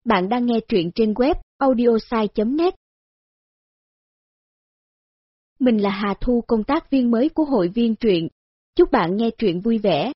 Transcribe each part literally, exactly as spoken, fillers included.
Bạn đang nghe truyện trên web audiosai chấm net. Mình là Hà Thu, công tác viên mới của hội viên truyện. Chúc bạn nghe truyện vui vẻ.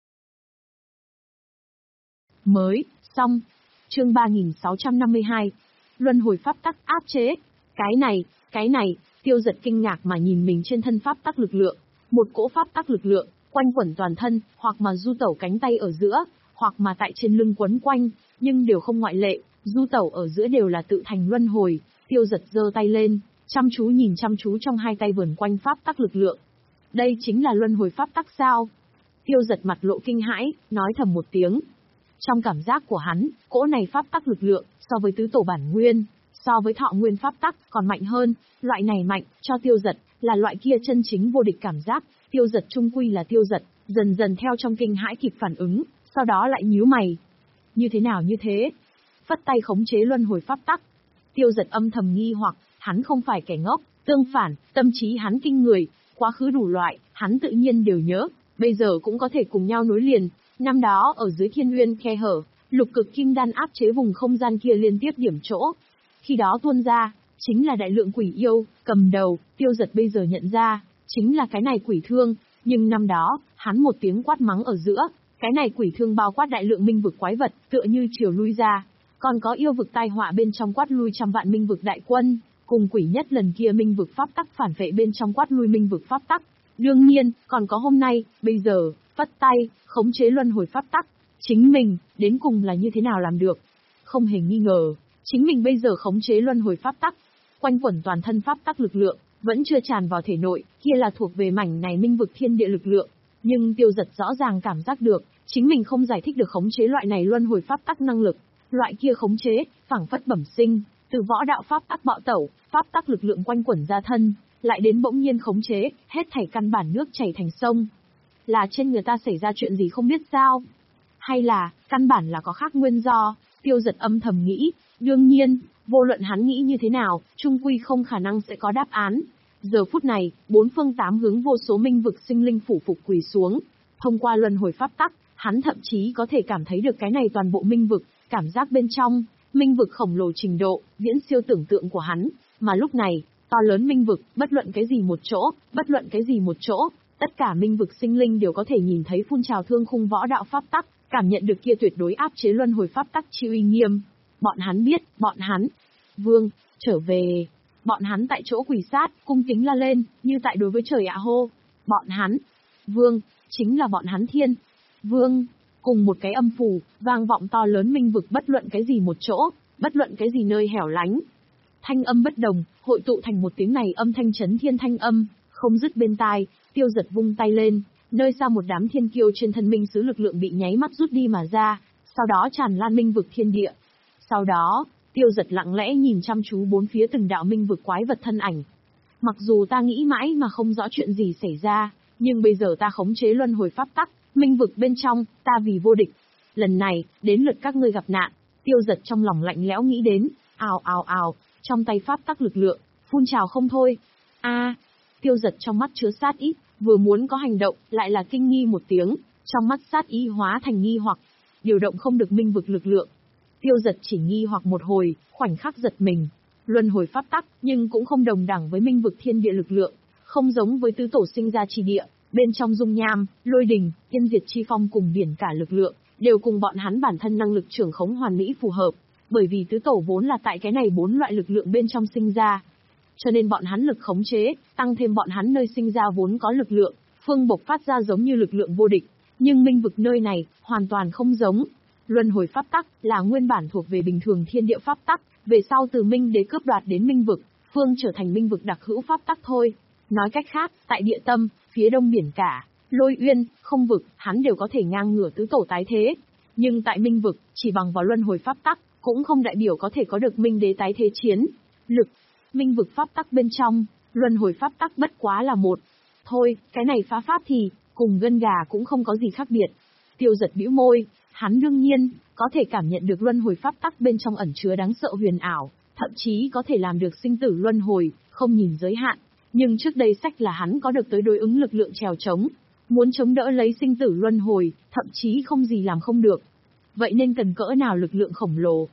Mới, xong. Chương ba nghìn sáu trăm năm mươi hai. Luân hồi pháp tắc áp chế. Cái này, cái này, Tiêu Dật kinh ngạc mà nhìn mình trên thân pháp tắc lực lượng. Một cỗ pháp tắc lực lượng, quanh quẩn toàn thân, hoặc mà du tẩu cánh tay ở giữa, hoặc mà tại trên lưng quấn quanh, nhưng đều không ngoại lệ, du tẩu ở giữa đều là tự thành luân hồi. Tiêu Dật giơ tay lên, chăm chú nhìn chăm chú trong hai tay vườn quanh pháp tắc lực lượng. Đây chính là luân hồi pháp tắc sao? Tiêu Dật mặt lộ kinh hãi, nói thầm một tiếng. Trong cảm giác của hắn, cỗ này pháp tắc lực lượng, so với tứ tổ bản nguyên, so với thọ nguyên pháp tắc, còn mạnh hơn. Loại này mạnh, cho Tiêu Dật, là loại kia chân chính vô địch cảm giác. Tiêu Dật trung quy là Tiêu Dật, dần dần theo trong kinh hãi kịp phản ứng, sau đó lại nhíu mày. Như thế nào như thế? Phất tay khống chế luân hồi pháp tắc. Tiêu Dật âm thầm nghi hoặc, hắn không phải kẻ ngốc, tương phản, tâm trí hắn kinh người, quá khứ đủ loại, hắn tự nhiên đều nhớ, bây giờ cũng có thể cùng nhau nối liền. Năm đó ở dưới Thiên Uyên khe hở, lục cực kim đan áp chế vùng không gian kia liên tiếp điểm chỗ. Khi đó tuôn ra, chính là đại lượng quỷ yêu, cầm đầu, Tiêu Dật bây giờ nhận ra, chính là cái này quỷ thương, nhưng năm đó, hắn một tiếng quát mắng ở giữa, cái này quỷ thương bao quát đại lượng minh vực quái vật, tựa như chiều lui ra, còn có yêu vực tai họa bên trong quát lui trăm vạn minh vực đại quân, cùng quỷ nhất lần kia minh vực pháp tắc phản vệ bên trong quát lui minh vực pháp tắc. Đương nhiên, còn có hôm nay, bây giờ, phất tay, khống chế luân hồi pháp tắc. Chính mình, đến cùng là như thế nào làm được? Không hề nghi ngờ, chính mình bây giờ khống chế luân hồi pháp tắc, quanh quẩn toàn thân pháp tắc lực lượng, vẫn chưa tràn vào thể nội, kia là thuộc về mảnh này minh vực thiên địa lực lượng. Nhưng Tiêu Dật rõ ràng cảm giác được, chính mình không giải thích được khống chế loại này luân hồi pháp tắc năng lực. Loại kia khống chế, phảng phất bẩm sinh, từ võ đạo pháp tắc bạo tẩu, pháp tắc lực lượng quanh quẩn ra thân, lại đến bỗng nhiên khống chế, hết thảy căn bản nước chảy thành sông. Là trên người ta xảy ra chuyện gì không biết sao? Hay là, căn bản là có khác nguyên do? Tiêu Dật âm thầm nghĩ, đương nhiên, vô luận hắn nghĩ như thế nào, chung quy không khả năng sẽ có đáp án. Giờ phút này, bốn phương tám hướng vô số minh vực sinh linh phủ phục quỳ xuống. Thông qua luân hồi pháp tắc, hắn thậm chí có thể cảm thấy được cái này toàn bộ minh vực, cảm giác bên trong, minh vực khổng lồ trình độ, viễn siêu tưởng tượng của hắn. Mà lúc này, to lớn minh vực, bất luận cái gì một chỗ, bất luận cái gì một chỗ, tất cả minh vực sinh linh đều có thể nhìn thấy phun trào thương khung võ đạo pháp tắc, cảm nhận được kia tuyệt đối áp chế luân hồi pháp tắc chi uy nghiêm. Bọn hắn biết, bọn hắn, Vương, trở về. Bọn hắn tại chỗ quỳ sát, cung kính la lên, như tại đối với trời ạ hô. Bọn hắn, Vương, chính là bọn hắn Thiên. Vương, cùng một cái âm phù, vang vọng to lớn minh vực bất luận cái gì một chỗ, bất luận cái gì nơi hẻo lánh. Thanh âm bất đồng, hội tụ thành một tiếng này âm thanh chấn thiên thanh âm, không dứt bên tai. Tiêu Dật vung tay lên, nơi xa một đám thiên kiêu trên thân minh sứ lực lượng bị nháy mắt rút đi mà ra, sau đó tràn lan minh vực thiên địa. Sau đó, Tiêu Dật lặng lẽ nhìn chăm chú bốn phía từng đạo minh vực quái vật thân ảnh. Mặc dù ta nghĩ mãi mà không rõ chuyện gì xảy ra, nhưng bây giờ ta khống chế luân hồi pháp tắc, minh vực bên trong, ta vì vô địch. Lần này, đến lượt các ngươi gặp nạn. Tiêu Dật trong lòng lạnh lẽo nghĩ đến, ào ào ào, trong tay pháp tắc lực lượng, phun trào không thôi. A, Tiêu Dật trong mắt chứa sát ý, vừa muốn có hành động, lại là kinh nghi một tiếng, trong mắt sát ý hóa thành nghi hoặc, điều động không được minh vực lực lượng. Tiêu Dật chỉ nghi hoặc một hồi, khoảnh khắc giật mình. Luân hồi pháp tắc, nhưng cũng không đồng đẳng với minh vực thiên địa lực lượng, không giống với tứ tổ sinh ra chi địa, bên trong dung nham, lôi đình, yên diệt chi phong cùng biển cả lực lượng, đều cùng bọn hắn bản thân năng lực trưởng khống hoàn mỹ phù hợp, bởi vì tứ tổ vốn là tại cái này bốn loại lực lượng bên trong sinh ra. Cho nên bọn hắn lực khống chế, tăng thêm bọn hắn nơi sinh ra vốn có lực lượng, phương bộc phát ra giống như lực lượng vô địch, nhưng minh vực nơi này, hoàn toàn không giống. Luân hồi pháp tắc là nguyên bản thuộc về bình thường thiên địa pháp tắc, về sau từ minh đế cướp đoạt đến minh vực, phương trở thành minh vực đặc hữu pháp tắc thôi. Nói cách khác, tại địa tâm, phía đông biển cả, lôi uyên, không vực, hắn đều có thể ngang ngửa tứ tổ tái thế. Nhưng tại minh vực, chỉ bằng vào luân hồi pháp tắc, cũng không đại biểu có thể có được minh đế tái thế chiến. Lực, minh vực pháp tắc bên trong, luân hồi pháp tắc bất quá là một. Thôi, cái này phá pháp thì, cùng gân gà cũng không có gì khác biệt. Tiêu Dật bĩu môi, hắn đương nhiên, có thể cảm nhận được luân hồi pháp tắc bên trong ẩn chứa đáng sợ huyền ảo, thậm chí có thể làm được sinh tử luân hồi, không nhìn giới hạn. Nhưng trước đây sách là hắn có được tới đối ứng lực lượng trèo chống, muốn chống đỡ lấy sinh tử luân hồi, thậm chí không gì làm không được. Vậy nên cần cỡ nào lực lượng khổng lồ?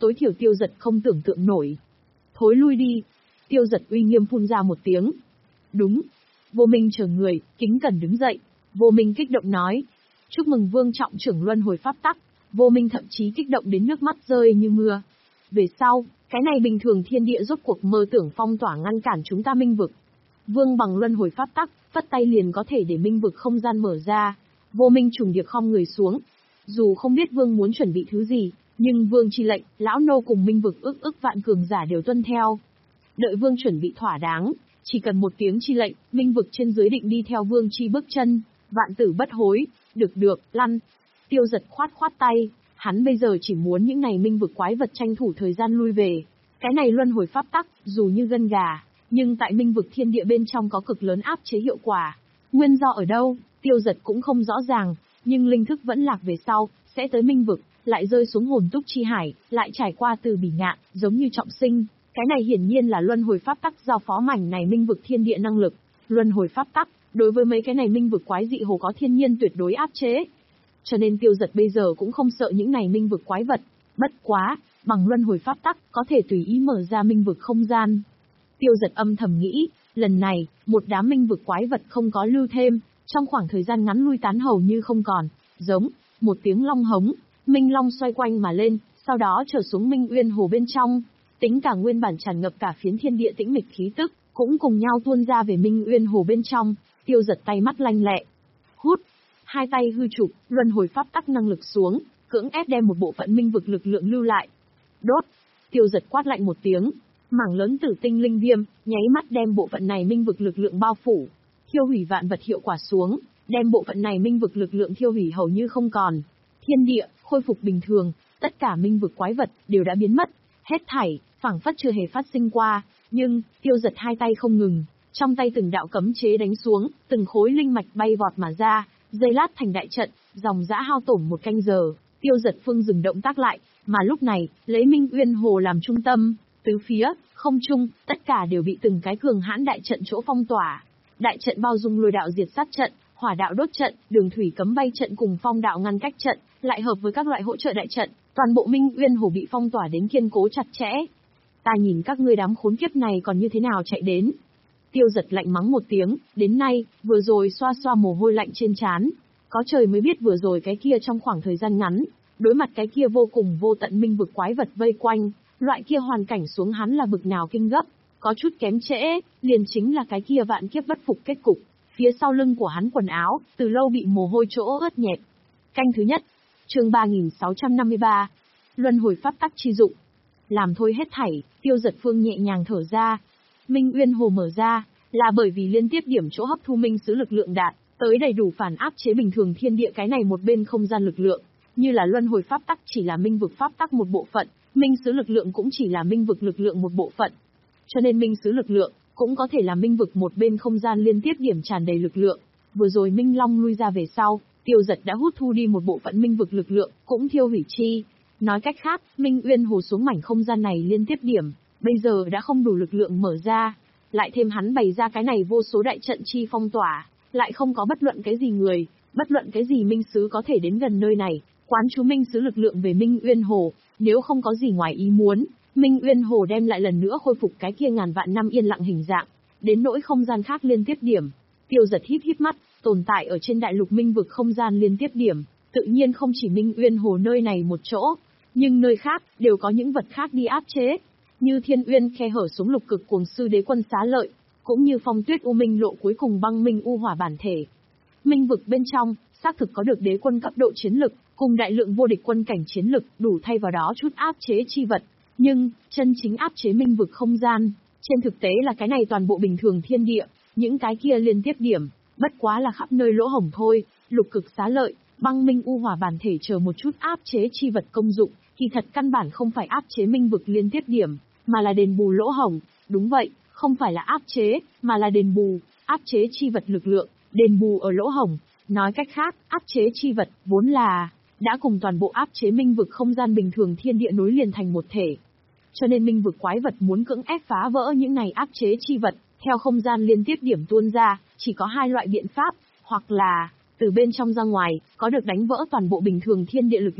tối thiểu Tiêu Dật không tưởng tượng nổi. Thối lui đi. Tiêu Dật uy nghiêm phun ra một tiếng. Đúng. Vô Minh chờ người, kính cẩn đứng dậy. Vô Minh kích động nói. Chúc mừng Vương trọng trưởng luân hồi pháp tắc. Vô Minh thậm chí kích động đến nước mắt rơi như mưa. Về sau, cái này bình thường thiên địa rốt cuộc mơ tưởng phong tỏa ngăn cản chúng ta minh vực. Vương bằng luân hồi pháp tắc, phất tay liền có thể để minh vực không gian mở ra. Vô Minh trùng điệp khom người xuống. Dù không biết Vương muốn chuẩn bị thứ gì, nhưng Vương chi lệnh, lão nô cùng minh vực ức ức vạn cường giả đều tuân theo. Đợi Vương chuẩn bị thỏa đáng, chỉ cần một tiếng chi lệnh, minh vực trên dưới định đi theo Vương chi bước chân, vạn tử bất hối, được được, lăn. Tiêu Dật khoát khoát tay, hắn bây giờ chỉ muốn những này minh vực quái vật tranh thủ thời gian lui về. Cái này luân hồi pháp tắc, dù như gân gà, nhưng tại minh vực thiên địa bên trong có cực lớn áp chế hiệu quả. Nguyên do ở đâu, Tiêu Dật cũng không rõ ràng, nhưng linh thức vẫn lạc về sau, sẽ tới minh vực, lại rơi xuống hồn túc chi hải, lại trải qua từ bỉ ngạn, giống như trọng sinh. Cái này hiển nhiên là luân hồi pháp tắc giao phó mảnh này minh vực thiên địa năng lực. Luân hồi pháp tắc, đối với mấy cái này minh vực quái dị hồ có thiên nhiên tuyệt đối áp chế. Cho nên Tiêu Dật bây giờ cũng không sợ những này minh vực quái vật. Bất quá, bằng luân hồi pháp tắc, có thể tùy ý mở ra minh vực không gian. Tiêu Dật âm thầm nghĩ, lần này, một đám minh vực quái vật không có lưu thêm, trong khoảng thời gian ngắn lui tán hầu như không còn. Giống, một tiếng long hống, minh long xoay quanh mà lên, sau đó trở xuống minh uyên hồ bên trong. Tính cả nguyên bản tràn ngập cả phiến thiên địa tĩnh mịch khí tức, cũng cùng nhau tuôn ra về minh uyên hồ bên trong. Tiêu Dật tay mắt lanh lẹ. Hút. Hai tay hư chụp, luân hồi pháp tắc năng lực xuống, cưỡng ép đem một bộ phận minh vực lực lượng lưu lại. Đốt. Tiêu Dật quát lạnh một tiếng, mảng lớn tử tinh linh viêm, nháy mắt đem bộ phận này minh vực lực lượng bao phủ. Thiêu hủy vạn vật hiệu quả xuống, đem bộ phận này minh vực lực lượng thiêu hủy hầu như không còn. Thiên địa khôi phục bình thường, tất cả minh vực quái vật đều đã biến mất, hết thảy phảng phất chưa hề phát sinh qua. Nhưng Tiêu Dật hai tay không ngừng, trong tay từng đạo cấm chế đánh xuống, từng khối linh mạch bay vọt mà ra, dây lát thành đại trận, dòng dã hao tổn một canh giờ. Tiêu Dật phương dừng động tác lại, mà lúc này lấy minh uyên hồ làm trung tâm, tứ phía, không trung, tất cả đều bị từng cái cường hãn đại trận chỗ phong tỏa. Đại trận bao dung lôi đạo diệt sát trận, hỏa đạo đốt trận, đường thủy cấm bay trận cùng phong đạo ngăn cách trận, lại hợp với các loại hỗ trợ đại trận, toàn bộ minh uyên hồ bị phong tỏa đến kiên cố chặt chẽ. Ta nhìn các ngươi đám khốn kiếp này còn như thế nào chạy đến. Tiêu Dật lạnh mắng một tiếng, đến nay, vừa rồi xoa xoa mồ hôi lạnh trên trán. Có trời mới biết vừa rồi cái kia trong khoảng thời gian ngắn, đối mặt cái kia vô cùng vô tận minh vực quái vật vây quanh, loại kia hoàn cảnh xuống hắn là bực nào kinh gấp, có chút kém trễ, liền chính là cái kia vạn kiếp bất phục kết cục. Phía sau lưng của hắn quần áo, từ lâu bị mồ hôi chỗ ướt nhẹp. Canh thứ nhất, chương ba nghìn sáu trăm năm mươi ba, luân hồi pháp tắc chi dụng. Làm thôi hết thảy, Tiêu Dật phương nhẹ nhàng thở ra. Minh uyên hồ mở ra, là bởi vì liên tiếp điểm chỗ hấp thu minh sứ lực lượng đạt tới đầy đủ phản áp chế bình thường thiên địa cái này một bên không gian lực lượng, như là luân hồi pháp tắc chỉ là minh vực pháp tắc một bộ phận, minh sứ lực lượng cũng chỉ là minh vực lực lượng một bộ phận. Cho nên minh sứ lực lượng cũng có thể là minh vực một bên không gian liên tiếp điểm tràn đầy lực lượng. Vừa rồi Minh Long lui ra về sau, Tiêu Dật đã hút thu đi một bộ phận minh vực lực lượng, cũng thiêu hủy chi. Nói cách khác, Minh Uyên hồ xuống mảnh không gian này liên tiếp điểm, bây giờ đã không đủ lực lượng mở ra. Lại thêm hắn bày ra cái này vô số đại trận chi phong tỏa, lại không có bất luận cái gì người, bất luận cái gì minh sứ có thể đến gần nơi này, quán chú minh sứ lực lượng về Minh Uyên hồ. Nếu không có gì ngoài ý muốn, Minh Uyên hồ đem lại lần nữa khôi phục cái kia ngàn vạn năm yên lặng hình dạng, đến nỗi không gian khác liên tiếp điểm. Tiêu Dật híp híp mắt, tồn tại ở trên đại lục minh vực không gian liên tiếp điểm, tự nhiên không chỉ Minh Uyên hồ nơi này một chỗ, nhưng nơi khác đều có những vật khác đi áp chế, như Thiên Uyên khe hở xuống lục cực cuồng sư đế quân xá lợi, cũng như Phong Tuyết U Minh lộ cuối cùng băng minh u hỏa bản thể. Minh vực bên trong, xác thực có được đế quân cấp độ chiến lực, cùng đại lượng vô địch quân cảnh chiến lực, đủ thay vào đó chút áp chế chi vật. Nhưng, chân chính áp chế minh vực không gian, trên thực tế là cái này toàn bộ bình thường thiên địa, những cái kia liên tiếp điểm, bất quá là khắp nơi lỗ hổng thôi. Lục cực xá lợi, băng minh u hỏa bản thể chờ một chút áp chế chi vật công dụng, kỳ thật căn bản không phải áp chế minh vực liên tiếp điểm, mà là đền bù lỗ hổng. Đúng vậy, không phải là áp chế, mà là đền bù, áp chế chi vật lực lượng, đền bù ở lỗ hổng. Nói cách khác, áp chế chi vật vốn là đã cùng toàn bộ áp chế minh vực không gian bình thường thiên địa nối liền thành một thể. Cho nên minh vực quái vật muốn cưỡng ép phá vỡ những này áp chế chi vật, theo không gian liên tiếp điểm tuôn ra, chỉ có hai loại biện pháp, hoặc là từ bên trong ra ngoài, có được đánh vỡ toàn bộ bình thường thiên địa lực lượng,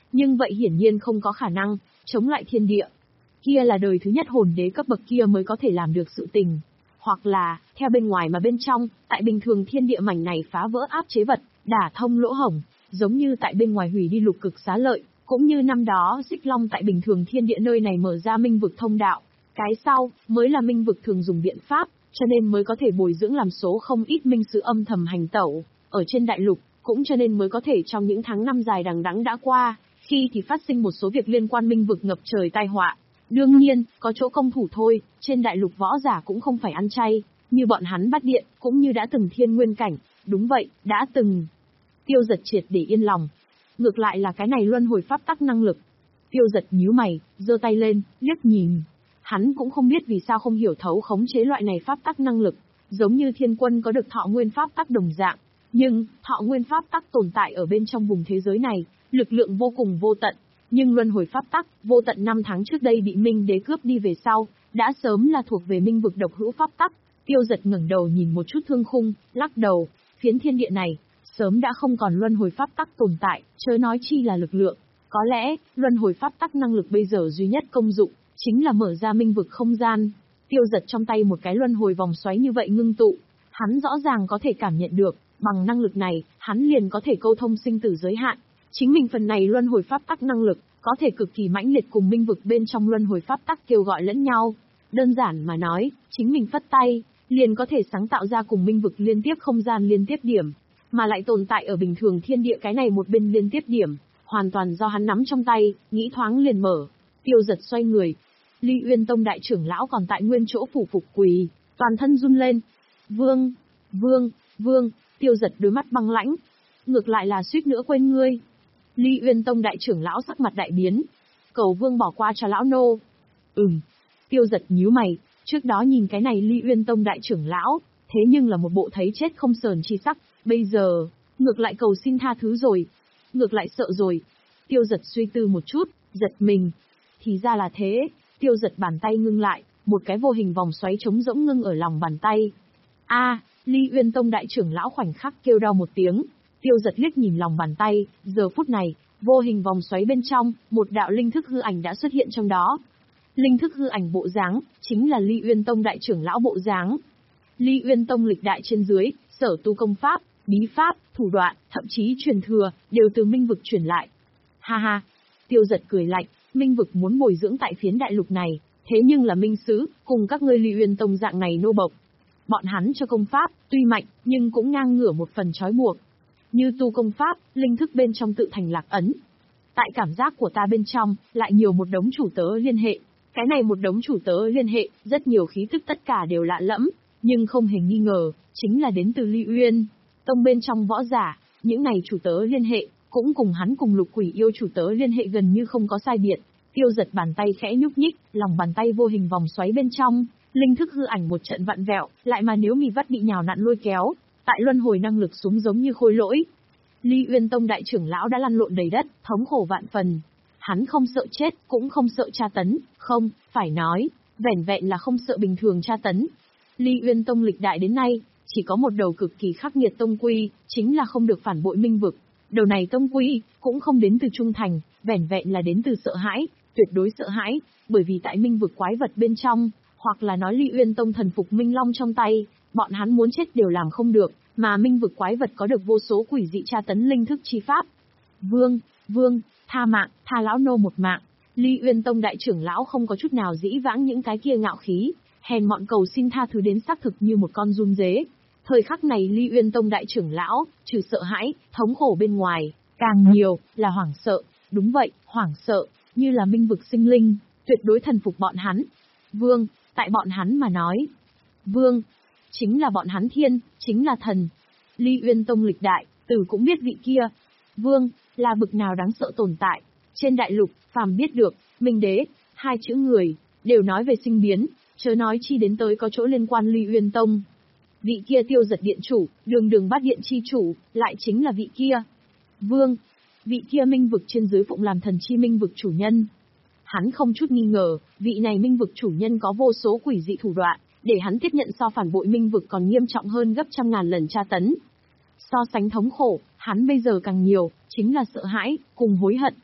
Nhưng vậy hiển nhiên không có khả năng, chống lại thiên địa. Kia là đời thứ nhất hồn đế cấp bậc kia mới có thể làm được sự tình. Hoặc là, theo bên ngoài mà bên trong, tại bình thường thiên địa mảnh này phá vỡ áp chế vật, đả thông lỗ hổng, giống như tại bên ngoài hủy đi lục cực xá lợi, cũng như năm đó Xích Long tại bình thường thiên địa nơi này mở ra minh vực thông đạo. Cái sau, mới là minh vực thường dùng biện pháp, cho nên mới có thể bồi dưỡng làm số không ít minh sứ âm thầm hành tẩu, ở trên đại lục, cũng cho nên mới có thể trong những tháng năm dài đằng đẵng đã qua, khi thì phát sinh một số việc liên quan minh vực ngập trời tai họa. Đương nhiên, có chỗ công thủ thôi, trên đại lục võ giả cũng không phải ăn chay, như bọn hắn bắt điện, cũng như đã từng thiên nguyên cảnh, đúng vậy, đã từng. Tiêu Giật triệt để yên lòng. Ngược lại là cái này luân hồi pháp tắc năng lực. Tiêu Giật nhíu mày, giơ tay lên, liếc nhìn. Hắn cũng không biết vì sao không hiểu thấu khống chế loại này pháp tắc năng lực, giống như thiên quân có được thọ nguyên pháp tắc đồng dạng. Nhưng, thọ nguyên pháp tắc tồn tại ở bên trong vùng thế giới này, lực lượng vô cùng vô tận. Nhưng luân hồi pháp tắc, vô tận năm tháng trước đây bị Minh Đế cướp đi về sau, đã sớm là thuộc về minh vực độc hữu pháp tắc. Tiêu Giật ngẩng đầu nhìn một chút thương khung, lắc đầu, phiến thiên địa này, sớm đã không còn luân hồi pháp tắc tồn tại, chớ nói chi là lực lượng. Có lẽ, luân hồi pháp tắc năng lực bây giờ duy nhất công dụng, chính là mở ra minh vực không gian. Tiêu Giật trong tay một cái luân hồi vòng xoáy như vậy ngưng tụ, hắn rõ ràng có thể cảm nhận được, bằng năng lực này, hắn liền có thể câu thông sinh tử giới hạn. Chính mình phần này luân hồi pháp tắc năng lực, có thể cực kỳ mãnh liệt cùng minh vực bên trong luân hồi pháp tắc kêu gọi lẫn nhau. Đơn giản mà nói, chính mình phất tay, liền có thể sáng tạo ra cùng minh vực liên tiếp không gian liên tiếp điểm, mà lại tồn tại ở bình thường thiên địa cái này một bên liên tiếp điểm, hoàn toàn do hắn nắm trong tay, nghĩ thoáng liền mở. Tiêu Giật xoay người. Ly Uyên Tông đại trưởng lão còn tại nguyên chỗ phủ phục quỳ, toàn thân run lên. Vương, vương, vương, Tiêu Giật đôi mắt băng lãnh. Ngược lại là suýt nữa quên ngươi. Ly Uyên Tông đại trưởng lão sắc mặt đại biến. Cầu vương bỏ qua cho lão nô. Ừm. Tiêu Giật nhíu mày, trước đó nhìn cái này Ly Uyên Tông đại trưởng lão, thế nhưng là một bộ thấy chết không sờn chi sắc, bây giờ, ngược lại cầu xin tha thứ rồi. Ngược lại sợ rồi. Tiêu Giật suy tư một chút, giật mình. Thì ra là thế, Tiêu Giật bàn tay ngưng lại, một cái vô hình vòng xoáy trống rỗng ngưng ở lòng bàn tay. A, à, Ly Uyên Tông đại trưởng lão khoảnh khắc kêu đau một tiếng. Tiêu Giật liếc nhìn lòng bàn tay, giờ phút này, vô hình vòng xoáy bên trong, một đạo linh thức hư ảnh đã xuất hiện trong đó. Linh thức hư ảnh bộ dáng, chính là Ly Uyên Tông đại trưởng lão bộ dáng. Ly Uyên Tông lịch đại trên dưới, sở tu công pháp, bí pháp, thủ đoạn, thậm chí truyền thừa, đều từ minh vực truyền lại. Ha ha, Tiêu Giật cười lạnh, minh vực muốn bồi dưỡng tại phiến đại lục này, thế nhưng là minh sứ, cùng các ngươi Ly Uyên Tông dạng này nô bộc. Bọn hắn cho công pháp, tuy mạnh, nhưng cũng ngang ngửa một phần trói buộc. Như tu công pháp, linh thức bên trong tự thành lạc ấn. Tại cảm giác của ta bên trong, lại nhiều một đống chủ tớ liên hệ. Cái này một đống chủ tớ liên hệ, rất nhiều khí tức tất cả đều lạ lẫm, nhưng không hề nghi ngờ, chính là đến từ Ly Uyên Tông bên trong võ giả, những này chủ tớ liên hệ, cũng cùng hắn cùng Lục Quỷ yêu chủ tớ liên hệ gần như không có sai biệt. Tiêu Giật bàn tay khẽ nhúc nhích, lòng bàn tay vô hình vòng xoáy bên trong, linh thức hư ảnh một trận vặn vẹo, lại mà nếu mì vắt bị nhào nặn lôi kéo, tại luân hồi năng lực xuống giống như khôi lỗi. Ly Uyên Tông đại trưởng lão đã lăn lộn đầy đất, thống khổ vạn phần. Hắn không sợ chết, cũng không sợ tra tấn, không, phải nói, vẻn vẹn là không sợ bình thường tra tấn. Ly Uyên Tông lịch đại đến nay, chỉ có một đầu cực kỳ khắc nghiệt tông quy, chính là không được phản bội minh vực. Đầu này tông quy, cũng không đến từ trung thành, vẻn vẹn là đến từ sợ hãi, tuyệt đối sợ hãi, bởi vì tại minh vực quái vật bên trong, hoặc là nói Ly Uyên Tông thần phục minh long trong tay, bọn hắn muốn chết đều làm không được, mà minh vực quái vật có được vô số quỷ dị tra tấn linh thức chi pháp. Vương, vương, tha mạng, tha lão nô một mạng. Ly Uyên Tông đại trưởng lão không có chút nào dĩ vãng những cái kia ngạo khí, hèn mọn cầu xin tha thứ đến xác thực như một con run dế. Thời khắc này Ly Uyên Tông đại trưởng lão, trừ sợ hãi, thống khổ bên ngoài, càng nhiều là hoảng sợ. Đúng vậy, hoảng sợ, như là minh vực sinh linh, tuyệt đối thần phục bọn hắn. Vương, tại bọn hắn mà nói, vương, chính là bọn hắn thiên, chính là thần. Ly Uyên Tông lịch đại, Tử cũng biết vị kia, vương, là bực nào đáng sợ tồn tại. Trên đại lục, phàm biết được, Minh Đế, hai chữ người, đều nói về sinh biến, chớ nói chi đến tới có chỗ liên quan Ly Uyên Tông. Vị kia Tiêu Giật điện chủ, đường đường bát điện chi chủ, lại chính là vị kia. Vương, vị kia minh vực trên dưới phụng làm thần chi minh vực chủ nhân. Hắn không chút nghi ngờ, vị này minh vực chủ nhân có vô số quỷ dị thủ đoạn, để hắn tiếp nhận so phản bội minh vực còn nghiêm trọng hơn gấp trăm ngàn lần tra tấn. So sánh thống khổ, hắn bây giờ càng nhiều, chính là sợ hãi, cùng hối hận.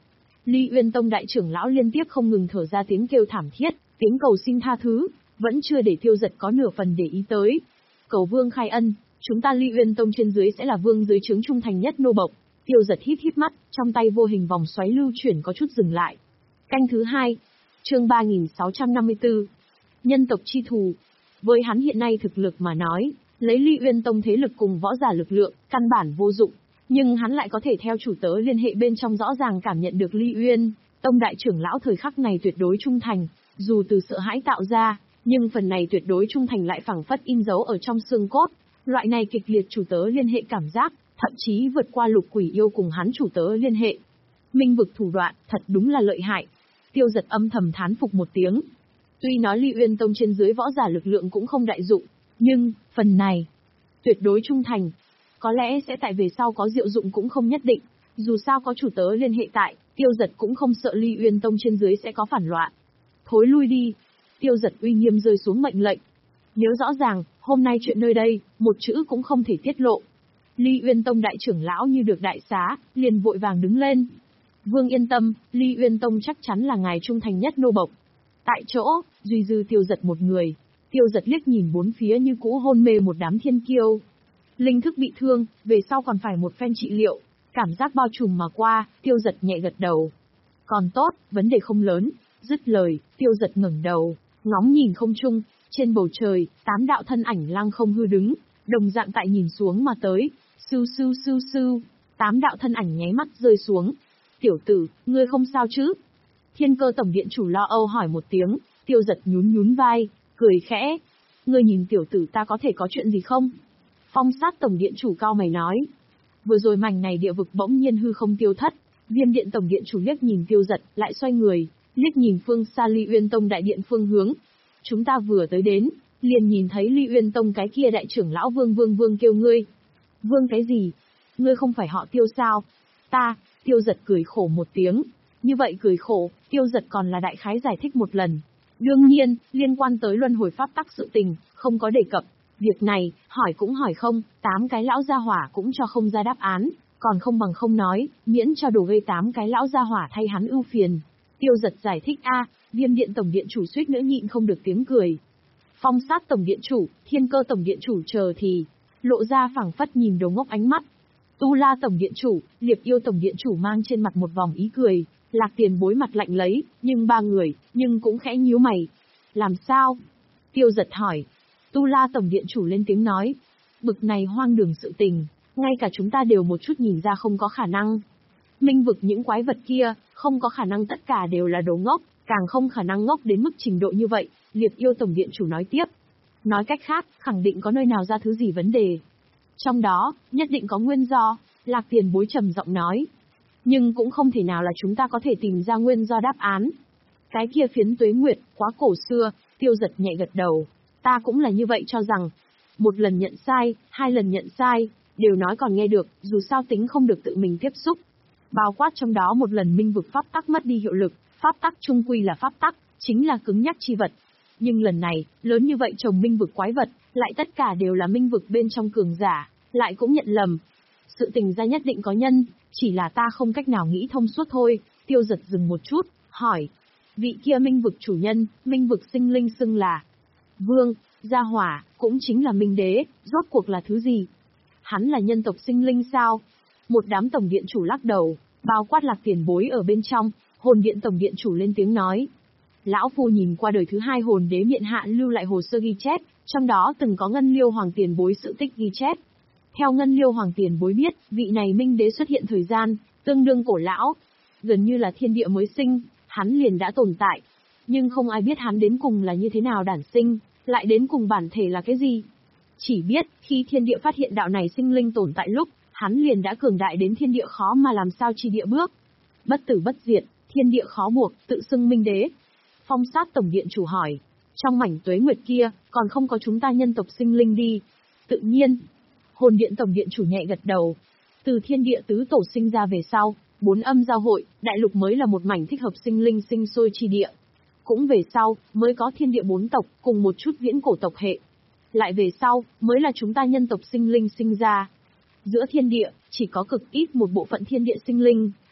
Ly Uyên Tông đại trưởng lão liên tiếp không ngừng thở ra tiếng kêu thảm thiết, tiếng cầu xin tha thứ, vẫn chưa để Tiêu Dật có nửa phần để ý tới. Cầu vương khai ân, chúng ta Ly Uyên Tông trên dưới sẽ là vương dưới trướng trung thành nhất nô bộc. Tiêu Dật híp híp mắt, trong tay vô hình vòng xoáy lưu chuyển có chút dừng lại. Canh thứ hai, chương ba nghìn sáu trăm năm mươi tư. Nhân tộc chi thù. Với hắn hiện nay thực lực mà nói, lấy Ly Uyên Tông thế lực cùng võ giả lực lượng, căn bản vô dụng, nhưng hắn lại có thể theo chủ tớ liên hệ bên trong rõ ràng cảm nhận được Ly Uyên Tông đại trưởng lão thời khắc này tuyệt đối trung thành, dù từ sợ hãi tạo ra, nhưng phần này tuyệt đối trung thành lại phảng phất in dấu ở trong xương cốt. Loại này kịch liệt chủ tớ liên hệ cảm giác, thậm chí vượt qua Lục Quỷ Yêu cùng hắn chủ tớ liên hệ. Minh vực thủ đoạn, thật đúng là lợi hại. Tiêu Dật âm thầm thán phục một tiếng. Tuy nói Ly Uyên Tông trên dưới võ giả lực lượng cũng không đại dụng, nhưng, phần này, tuyệt đối trung thành. Có lẽ sẽ tại về sau có diệu dụng cũng không nhất định, dù sao có chủ tớ liên hệ tại, Tiêu Dật cũng không sợ Ly Uyên Tông trên dưới sẽ có phản loạn. Thối lui đi. Tiêu Dật uy nghiêm rơi xuống mệnh lệnh. Nhớ rõ ràng, hôm nay chuyện nơi đây, một chữ cũng không thể tiết lộ. Ly Uyên Tông đại trưởng lão như được đại xá, liền vội vàng đứng lên. Vương yên tâm, Ly Uyên Tông chắc chắn là ngài trung thành nhất nô bộc. Tại chỗ, duy dư Tiêu Dật một người. Tiêu Dật liếc nhìn bốn phía như cũ hôn mê một đám thiên kiêu. Linh thức bị thương, về sau còn phải một phen trị liệu. Cảm giác bao trùm mà qua, Tiêu Dật nhẹ gật đầu. Còn tốt, vấn đề không lớn. Dứt lời, Tiêu Dật ngẩng đầu, ngóng nhìn không trung, trên bầu trời, tám đạo thân ảnh lăng không hư đứng, đồng dạng tại nhìn xuống mà tới. Sưu sưu sưu sưu, tám đạo thân ảnh nháy mắt rơi xuống. Tiểu tử, ngươi không sao chứ? Thiên Cơ tổng điện chủ lo âu hỏi một tiếng. Tiêu Dật nhún nhún vai, cười khẽ. Ngươi nhìn tiểu tử ta có thể có chuyện gì không? Phong Sát tổng điện chủ cao mày nói. Vừa rồi mảnh này địa vực bỗng nhiên hư không tiêu thất. Viêm điện tổng điện chủ liếc nhìn Tiêu Dật, lại xoay người, liếc nhìn phương xa Ly Uyên Tông đại điện phương hướng. Chúng ta vừa tới đến, liền nhìn thấy Ly Uyên Tông cái kia đại trưởng lão Vương Vương Vương kêu ngươi. Vương cái gì? Ngươi không phải họ Tiêu sao? Ta, Tiêu Dật cười khổ một tiếng. Như vậy cười khổ, Tiêu Dật còn là đại khái giải thích một lần. Đương nhiên, liên quan tới luân hồi pháp tắc sự tình, không có đề cập. Việc này, hỏi cũng hỏi không, tám cái lão gia hỏa cũng cho không ra đáp án, còn không bằng không nói, miễn cho đồ gây tám cái lão gia hỏa thay hắn ưu phiền. Tiêu Dật giải thích a, Viêm điện tổng điện chủ suýt nữa nhịn không được tiếng cười. Phong Sát tổng điện chủ, Thiên Cơ tổng điện chủ chờ thì lộ ra phảng phất nhìn đồ ngốc ánh mắt. Tu La tổng điện chủ, Liệp Yêu tổng điện chủ mang trên mặt một vòng ý cười, Lạc Tiền Bối mặt lạnh lấy, nhưng ba người, nhưng cũng khẽ nhíu mày. Làm sao? Tiêu Dật hỏi. Tu La tổng điện chủ lên tiếng nói, bực này hoang đường sự tình, ngay cả chúng ta đều một chút nhìn ra không có khả năng. Minh vực những quái vật kia, không có khả năng tất cả đều là đồ ngốc, càng không khả năng ngốc đến mức trình độ như vậy, Liệp Yêu tổng điện chủ nói tiếp. Nói cách khác, khẳng định có nơi nào ra thứ gì vấn đề. Trong đó, nhất định có nguyên do, Lạc Tiền Bối trầm giọng nói. Nhưng cũng không thể nào là chúng ta có thể tìm ra nguyên do đáp án. Cái kia phiến tuế nguyệt, quá cổ xưa, Tiêu Dật nhẹ gật đầu. Ta cũng là như vậy cho rằng. Một lần nhận sai, hai lần nhận sai, đều nói còn nghe được, dù sao tính không được tự mình tiếp xúc. Bao quát trong đó một lần minh vực pháp tắc mất đi hiệu lực, pháp tắc trung quy là pháp tắc, chính là cứng nhắc chi vật. Nhưng lần này, lớn như vậy trồng minh vực quái vật, lại tất cả đều là minh vực bên trong cường giả, lại cũng nhận lầm. Sự tình ra nhất định có nhân, chỉ là ta không cách nào nghĩ thông suốt thôi. Tiêu Dật dừng một chút, hỏi. Vị kia minh vực chủ nhân, minh vực sinh linh xưng là Vương, Gia Hỏa, cũng chính là minh đế, rốt cuộc là thứ gì? Hắn là nhân tộc sinh linh sao? Một đám tổng điện chủ lắc đầu, bao quát Lạc Tiền Bối ở bên trong, hồn điện tổng điện chủ lên tiếng nói. Lão Phu nhìn qua đời thứ hai hồn đế miện hạ lưu lại hồ sơ ghi chép, trong đó từng có Ngân Liêu Hoàng Tiền Bối sự tích ghi chép. Theo Ngân Liêu Hoàng Tiền Bối biết, vị này minh đế xuất hiện thời gian, tương đương cổ lão, gần như là thiên địa mới sinh, hắn liền đã tồn tại. Nhưng không ai biết hắn đến cùng là như thế nào đản sinh, lại đến cùng bản thể là cái gì. Chỉ biết, khi thiên địa phát hiện đạo này sinh linh tồn tại lúc, hắn liền đã cường đại đến thiên địa khó mà làm sao chi địa bước. Bất tử bất diệt, thiên địa khó buộc, tự xưng minh đế. Phong Sát tổng điện chủ hỏi, trong mảnh tuế nguyệt kia, còn không có chúng ta nhân tộc sinh linh đi. Tự nhiên. Hồn điện tổng điện chủ nhẹ gật đầu. Từ thiên địa tứ tổ sinh ra về sau, bốn âm giao hội, đại lục mới là một mảnh thích hợp sinh linh sinh sôi chi địa. Cũng về sau, mới có thiên địa bốn tộc, cùng một chút viễn cổ tộc hệ. Lại về sau, mới là chúng ta nhân tộc sinh linh sinh ra. Giữa thiên địa, chỉ có cực ít một bộ phận thiên địa sinh linh,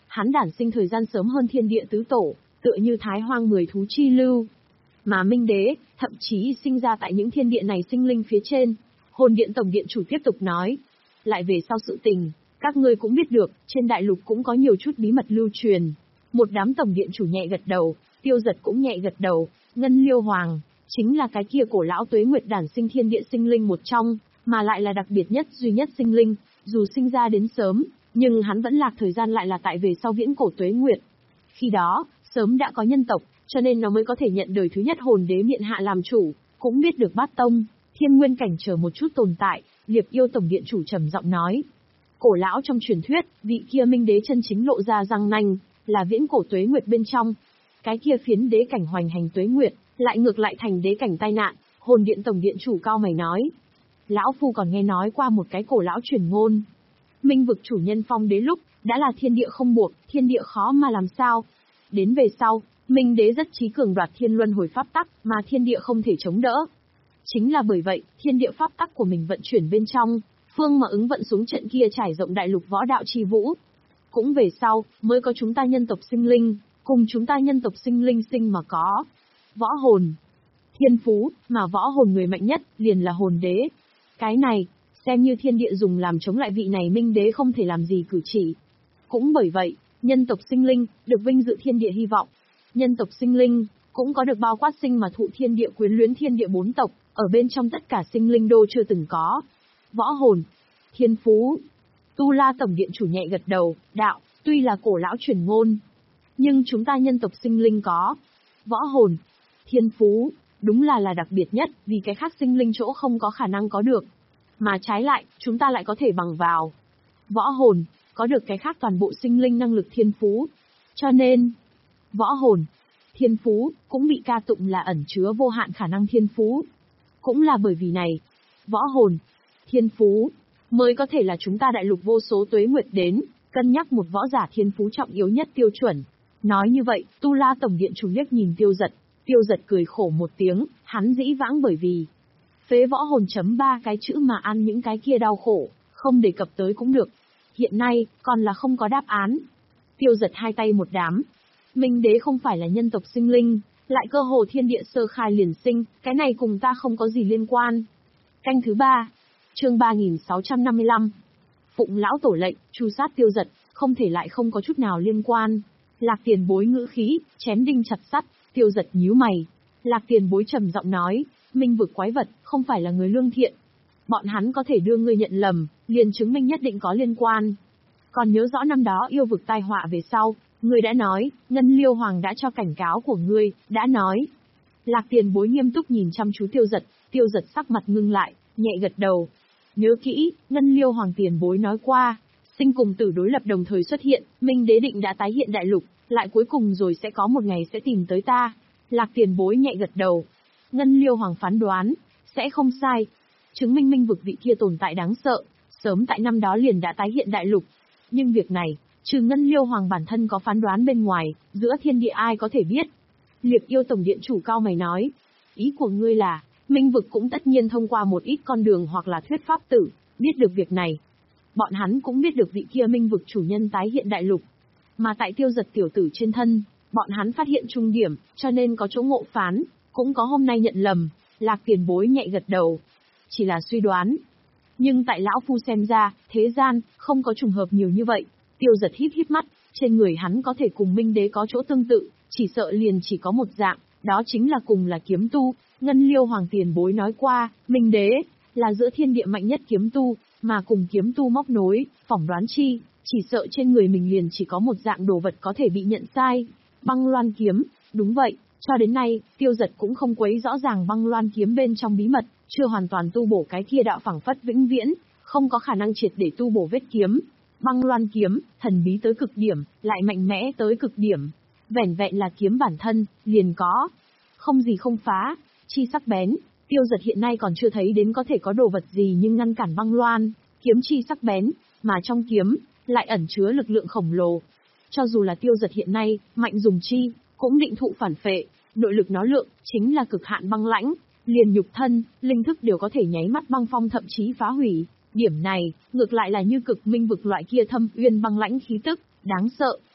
hắn đản sinh thời gian sớm hơn thiên địa tứ tổ, tựa như thái hoang mười thú chi lưu. Mà Minh Đế, thậm chí sinh ra tại những thiên địa này sinh linh phía trên. Hồn Điện Tổng Điện chủ tiếp tục nói. Lại về sau sự tình, các ngươi cũng biết được, trên đại lục cũng có nhiều chút bí mật lưu truyền. Một đám Tổng Điện chủ nhẹ gật đầu, Tiêu Giật cũng nhẹ gật đầu. Ngân Liêu Hoàng, chính là cái kia cổ lão tuế nguyệt đản sinh thiên địa sinh linh một trong, mà lại là đặc biệt nhất duy nhất sinh linh, dù sinh ra đến sớm, nhưng hắn vẫn lạc thời gian lại là tại về sau viễn cổ tuế nguyệt. Khi đó, sớm đã có nhân tộc, cho nên nó mới có thể nhận đời thứ nhất hồn đế miện hạ làm chủ, cũng biết được bát tông, thiên nguyên cảnh chờ một chút tồn tại. Liệp Yêu Tổng Điện chủ trầm giọng nói. Cổ lão trong truyền thuyết, vị kia Minh Đế chân chính lộ ra răng nanh, là viễn cổ tuế nguyệt bên trong. Cái kia phiến đế cảnh hoành hành tuế nguyệt, lại ngược lại thành đế cảnh tai nạn. Hồn Điện Tổng Điện chủ cao mày nói. Lão Phu còn nghe nói qua một cái cổ lão truyền ngôn. Minh vực chủ nhân phong đế lúc, đã là thiên địa không buộc, thiên địa khó mà làm sao. Đến về sau, Minh Đế rất trí cường đoạt thiên luân hồi pháp tắc, mà thiên địa không thể chống đỡ. Chính là bởi vậy, thiên địa pháp tắc của mình vận chuyển bên trong, phương mà ứng vận xuống trận kia trải rộng đại lục võ đạo chi vũ. Cũng về sau, mới có chúng ta nhân tộc sinh linh, cùng chúng ta nhân tộc sinh linh sinh mà có. Võ hồn, thiên phú, mà võ hồn người mạnh nhất, liền là hồn đế. Cái này, xem như thiên địa dùng làm chống lại vị này Minh Đế không thể làm gì cử chỉ. Cũng bởi vậy, nhân tộc sinh linh, được vinh dự thiên địa hy vọng. Nhân tộc sinh linh, cũng có được bao quát sinh mà thụ thiên địa quyến luyến thiên địa bốn tộc, ở bên trong tất cả sinh linh đô chưa từng có. Võ hồn, thiên phú. Tu La Tổng Điện chủ nhẹ gật đầu, đạo, tuy là cổ lão truyền ngôn, nhưng chúng ta nhân tộc sinh linh có. Võ hồn, thiên phú, đúng là là đặc biệt nhất, vì cái khác sinh linh chỗ không có khả năng có được. Mà trái lại, chúng ta lại có thể bằng vào. Võ hồn, có được cái khác toàn bộ sinh linh năng lực thiên phú. Cho nên, võ hồn, thiên phú, cũng bị ca tụng là ẩn chứa vô hạn khả năng thiên phú. Cũng là bởi vì này, võ hồn, thiên phú, mới có thể là chúng ta đại lục vô số tuế nguyệt đến, cân nhắc một võ giả thiên phú trọng yếu nhất tiêu chuẩn. Nói như vậy, Tu La Tổng Điện chủ liếc nhìn Tiêu Giật, Tiêu Giật cười khổ một tiếng, hắn dĩ vãng bởi vì phế võ hồn chấm ba cái chữ mà ăn những cái kia đau khổ, không đề cập tới cũng được. Hiện nay, còn là không có đáp án. Tiêu Giật hai tay một đám. Minh Đế không phải là nhân tộc sinh linh, lại cơ hồ thiên địa sơ khai liền sinh, cái này cùng ta không có gì liên quan. Canh thứ ba, chương ba nghìn sáu trăm năm mươi lăm. Phụng lão tổ lệnh, tru sát Tiêu Giật, không thể lại không có chút nào liên quan. Lạc Tiền Bối ngữ khí, chém đinh chặt sắt. Tiêu Giật nhíu mày. Lạc Tiền Bối trầm giọng nói, minh vực quái vật, không phải là người lương thiện. Bọn hắn có thể đưa ngươi nhận lầm, liền chứng minh nhất định có liên quan. Còn nhớ rõ năm đó yêu vực tai họa về sau, ngươi đã nói, Ngân Liêu Hoàng đã cho cảnh cáo của ngươi, đã nói. Lạc Tiền Bối nghiêm túc nhìn chăm chú Tiêu Giật, Tiêu Giật sắc mặt ngưng lại, nhẹ gật đầu. Nhớ kỹ, Ngân Liêu Hoàng Tiền Bối nói qua, sinh cùng tử đối lập đồng thời xuất hiện, Minh Đế định đã tái hiện đại lục, lại cuối cùng rồi sẽ có một ngày sẽ tìm tới ta. Lạc Tiền Bối nhẹ gật đầu. Ngân Liêu Hoàng phán đoán, sẽ không sai. Chứng minh minh vực vị kia tồn tại đáng sợ, sớm tại năm đó liền đã tái hiện đại lục. Nhưng việc này, trừ Ngân Liêu Hoàng bản thân có phán đoán bên ngoài, giữa thiên địa ai có thể biết. Liệp Yêu Tổng Điện chủ cao mày nói, ý của ngươi là, minh vực cũng tất nhiên thông qua một ít con đường hoặc là thuyết pháp tử, biết được việc này. Bọn hắn cũng biết được vị kia minh vực chủ nhân tái hiện đại lục. Mà tại Tiêu Giật tiểu tử trên thân, bọn hắn phát hiện trung điểm, cho nên có chỗ ngộ phán, cũng có hôm nay nhận lầm. Lạc Tiền Bối nhẹ gật đầu. Chỉ là suy đoán. Nhưng tại lão phu xem ra, thế gian, không có trùng hợp nhiều như vậy. Tiêu Giật híp híp mắt, trên người hắn có thể cùng Minh Đế có chỗ tương tự, chỉ sợ liền chỉ có một dạng, đó chính là cùng là kiếm tu. Ngân Liêu Hoàng Tiền Bối nói qua, Minh Đế là giữa thiên địa mạnh nhất kiếm tu, mà cùng kiếm tu móc nối, phỏng đoán chi, chỉ sợ trên người mình liền chỉ có một dạng đồ vật có thể bị nhận sai. Băng Loan kiếm, đúng vậy, cho đến nay, Tiêu Giật cũng không quấy rõ ràng Băng Loan kiếm bên trong bí mật, chưa hoàn toàn tu bổ cái kia đạo phẳng phất vĩnh viễn, không có khả năng triệt để tu bổ vết kiếm. Băng Loan kiếm, thần bí tới cực điểm, lại mạnh mẽ tới cực điểm. Vẻn vẹn là kiếm bản thân, liền có không gì không phá, chi sắc bén. Tiêu Giật hiện nay còn chưa thấy đến có thể có đồ vật gì nhưng ngăn cản Băng Loan kiếm chi sắc bén, mà trong kiếm lại ẩn chứa lực lượng khổng lồ. Cho dù là Tiêu Giật hiện nay mạnh dùng chi, cũng định thụ phản phệ. Nội lực nó lượng chính là cực hạn băng lãnh, liền nhục thân, linh thức đều có thể nháy mắt băng phong, thậm chí phá hủy. Điểm này ngược lại là như cực minh vực loại kia thâm uyên băng lãnh khí tức, đáng sợ.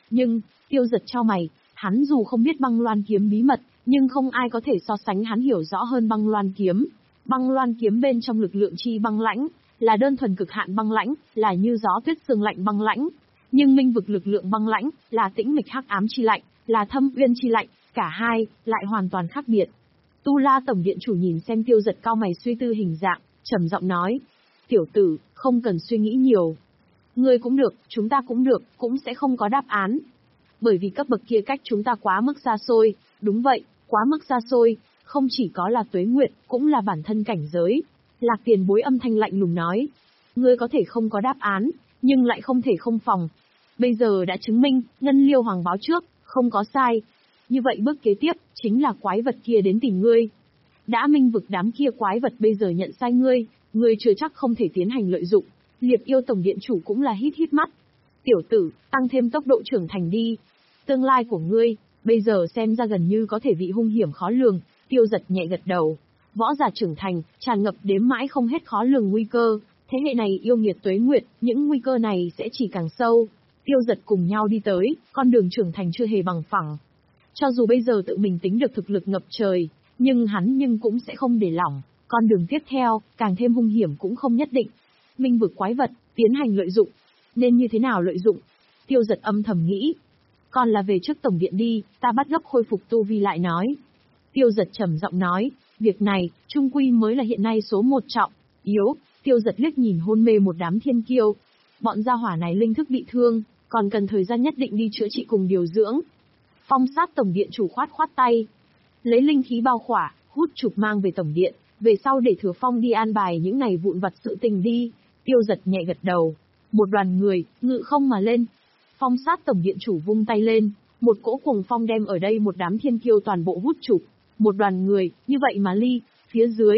Nhưng, Tiêu Giật chau mày, hắn dù không biết băng loan kiếm bí mật, nhưng không ai có thể so sánh hắn hiểu rõ hơn băng loan kiếm. Băng loan kiếm bên trong lực lượng chi băng lãnh, là đơn thuần cực hạn băng lãnh, là như gió tuyết sương lạnh băng lãnh. Nhưng minh vực lực lượng băng lãnh, là tĩnh mịch hắc ám chi lạnh, là thâm uyên chi lạnh, cả hai, lại hoàn toàn khác biệt. Tu La Tổng Điện Chủ nhìn xem Tiêu Giật cau mày suy tư hình dạng, trầm giọng nói. Tiểu tử, không cần suy nghĩ nhiều. Ngươi cũng được, chúng ta cũng được, cũng sẽ không có đáp án. Bởi vì cấp bậc kia cách chúng ta quá mức xa xôi, đúng vậy, quá mức xa xôi, không chỉ có là tuế nguyệt, cũng là bản thân cảnh giới. Lạc Tiền Bối âm thanh lạnh lùng nói. Ngươi có thể không có đáp án, nhưng lại không thể không phòng. Bây giờ đã chứng minh, Ngân Liêu Hoàng báo trước, không có sai. Như vậy bước kế tiếp, chính là quái vật kia đến tìm ngươi. Đã minh vực đám kia quái vật bây giờ nhận sai ngươi, ngươi chưa chắc không thể tiến hành lợi dụng. Liệp Yêu Tổng Điện Chủ cũng là hít hít mắt. Tiểu tử, tăng thêm tốc độ trưởng thành đi. Tương lai của ngươi, bây giờ xem ra gần như có thể bị hung hiểm khó lường. Tiêu Giật nhẹ gật đầu. Võ giả trưởng thành, tràn ngập đếm mãi không hết khó lường nguy cơ. Thế hệ này yêu nghiệt tuế nguyệt, những nguy cơ này sẽ chỉ càng sâu. Tiêu Giật cùng nhau đi tới, con đường trưởng thành chưa hề bằng phẳng. Cho dù bây giờ tự mình tính được thực lực ngập trời, nhưng hắn nhưng cũng sẽ không để lỏng. Con đường tiếp theo, càng thêm hung hiểm cũng không nhất định. Minh vực quái vật, tiến hành lợi dụng. Nên như thế nào lợi dụng? Tiêu Giật âm thầm nghĩ. Còn là về trước tổng điện đi, ta bắt gấp khôi phục tu vi lại nói. Tiêu Giật trầm giọng nói, việc này, trung quy mới là hiện nay số một trọng, yếu. Tiêu Giật liếc nhìn hôn mê một đám thiên kiêu. Bọn gia hỏa này linh thức bị thương, còn cần thời gian nhất định đi chữa trị cùng điều dưỡng. Phong Sát Tổng Điện Chủ khoát khoát tay. Lấy linh khí bao khỏa, hút chụp mang về tổng điện, về sau để Thừa Phong đi an bài những này vụn vặt sự tình đi. Tiêu Giật nhẹ gật đầu. Một đoàn người, ngự không mà lên. Phong Sát Tổng Điện Chủ vung tay lên, một cỗ cuồng phong đem ở đây một đám thiên kiêu toàn bộ hút chụp. Một đoàn người, như vậy mà ly, phía dưới.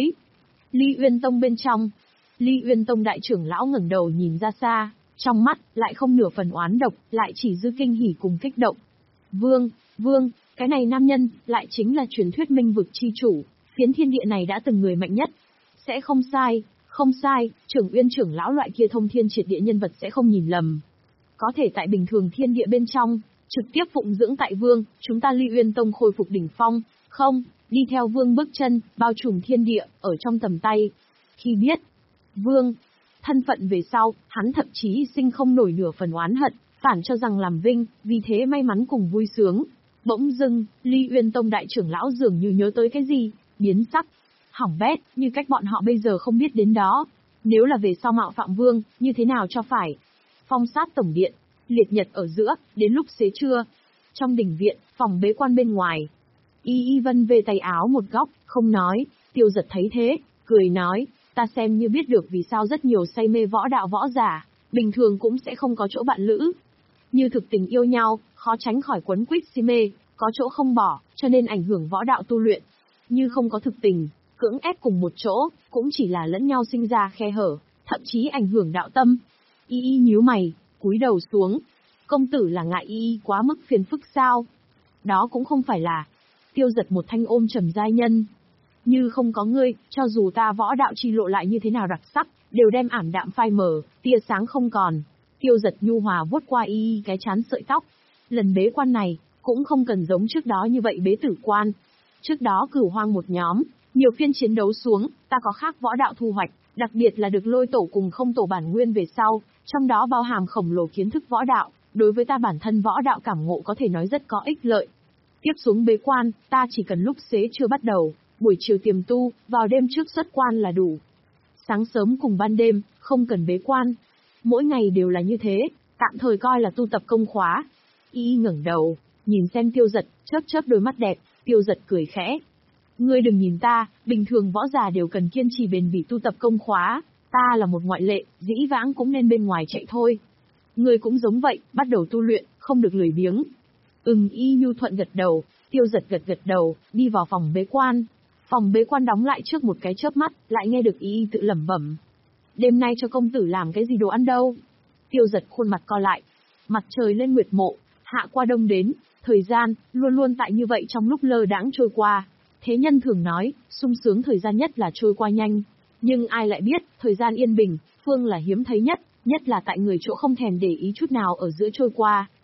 Ly Uyên Tông bên trong. Ly Uyên Tông đại trưởng lão ngẩng đầu nhìn ra xa, trong mắt, lại không nửa phần oán độc, lại chỉ dư kinh hỉ cùng kích động. Vương, vương, cái này nam nhân, lại chính là truyền thuyết minh vực chi chủ, phiến thiên địa này đã từng người mạnh nhất. Sẽ không sai, không sai, trưởng Uyên trưởng lão loại kia thông thiên triệt địa nhân vật sẽ không nhìn lầm. Có thể tại bình thường thiên địa bên trong, trực tiếp phụng dưỡng tại vương, chúng ta Ly Uyên Tông khôi phục đỉnh phong, không, đi theo vương bước chân, bao trùm thiên địa, ở trong tầm tay. Khi biết, vương, thân phận về sau, hắn thậm chí sinh không nổi nửa phần oán hận, phản cho rằng làm vinh, vì thế may mắn cùng vui sướng. Bỗng dưng, Ly Uyên Tông đại trưởng lão dường như nhớ tới cái gì, biến sắc. Hỏng bét, như cách bọn họ bây giờ không biết đến đó. Nếu là về sau mạo phạm vương, như thế nào cho phải? Phong Sát Tổng Điện, liệt nhật ở giữa, đến lúc xế trưa. Trong đình viện, phòng bế quan bên ngoài. Y Y Vân về tay áo một góc, không nói. Tiêu Giật thấy thế, cười nói, ta xem như biết được vì sao rất nhiều say mê võ đạo võ giả, bình thường cũng sẽ không có chỗ bạn lữ. Như thực tình yêu nhau, khó tránh khỏi quấn quýt si mê, có chỗ không bỏ, cho nên ảnh hưởng võ đạo tu luyện. Như không có thực tình, cưỡng ép cùng một chỗ, cũng chỉ là lẫn nhau sinh ra khe hở, thậm chí ảnh hưởng đạo tâm. Y Y nhíu mày, cúi đầu xuống. Công tử là ngại Y Y quá mức phiền phức sao? Đó cũng không phải là. Tiêu Giật một thanh ôm trầm giai nhân. Như không có ngươi, cho dù ta võ đạo chi lộ lại như thế nào đặc sắc, đều đem ảm đạm phai mờ, tia sáng không còn. Tiêu Giật nhu hòa vuốt qua Y Y cái chán sợi tóc. Lần bế quan này, cũng không cần giống trước đó như vậy bế tử quan. Trước đó Cửu Hoang một nhóm, nhiều phiên chiến đấu xuống, ta có khác võ đạo thu hoạch, đặc biệt là được lôi tổ cùng không tổ bản nguyên về sau, trong đó bao hàm khổng lồ kiến thức võ đạo, đối với ta bản thân võ đạo cảm ngộ có thể nói rất có ích lợi. Tiếp xuống bế quan, ta chỉ cần lúc xế chưa bắt đầu, buổi chiều tiềm tu, vào đêm trước xuất quan là đủ. Sáng sớm cùng ban đêm, không cần bế quan. Mỗi ngày đều là như thế, tạm thời coi là tu tập công khóa. Y Y ngẩng đầu, nhìn xem Tiêu Giật, chớp chớp đôi mắt đẹp, Tiêu Giật cười khẽ. Ngươi đừng nhìn ta, bình thường võ giả đều cần kiên trì bền bỉ tu tập công khóa, ta là một ngoại lệ, dĩ vãng cũng nên bên ngoài chạy thôi. Ngươi cũng giống vậy, bắt đầu tu luyện, không được lười biếng. Ừm, Y nhu thuận gật đầu, Tiêu Giật gật gật đầu, đi vào phòng bế quan. Phòng bế quan đóng lại trước một cái chớp mắt, lại nghe được Y Y tự lẩm bẩm. Đêm nay cho công tử làm cái gì đồ ăn đâu? Tiêu Giật khuôn mặt co lại. Mặt trời lên nguyệt mộ, hạ qua đông đến, thời gian, luôn luôn tại như vậy trong lúc lơ đãng trôi qua. Thế nhân thường nói, sung sướng thời gian nhất là trôi qua nhanh. Nhưng ai lại biết, thời gian yên bình, phương là hiếm thấy nhất, nhất là tại người chỗ không thèm để ý chút nào ở giữa trôi qua.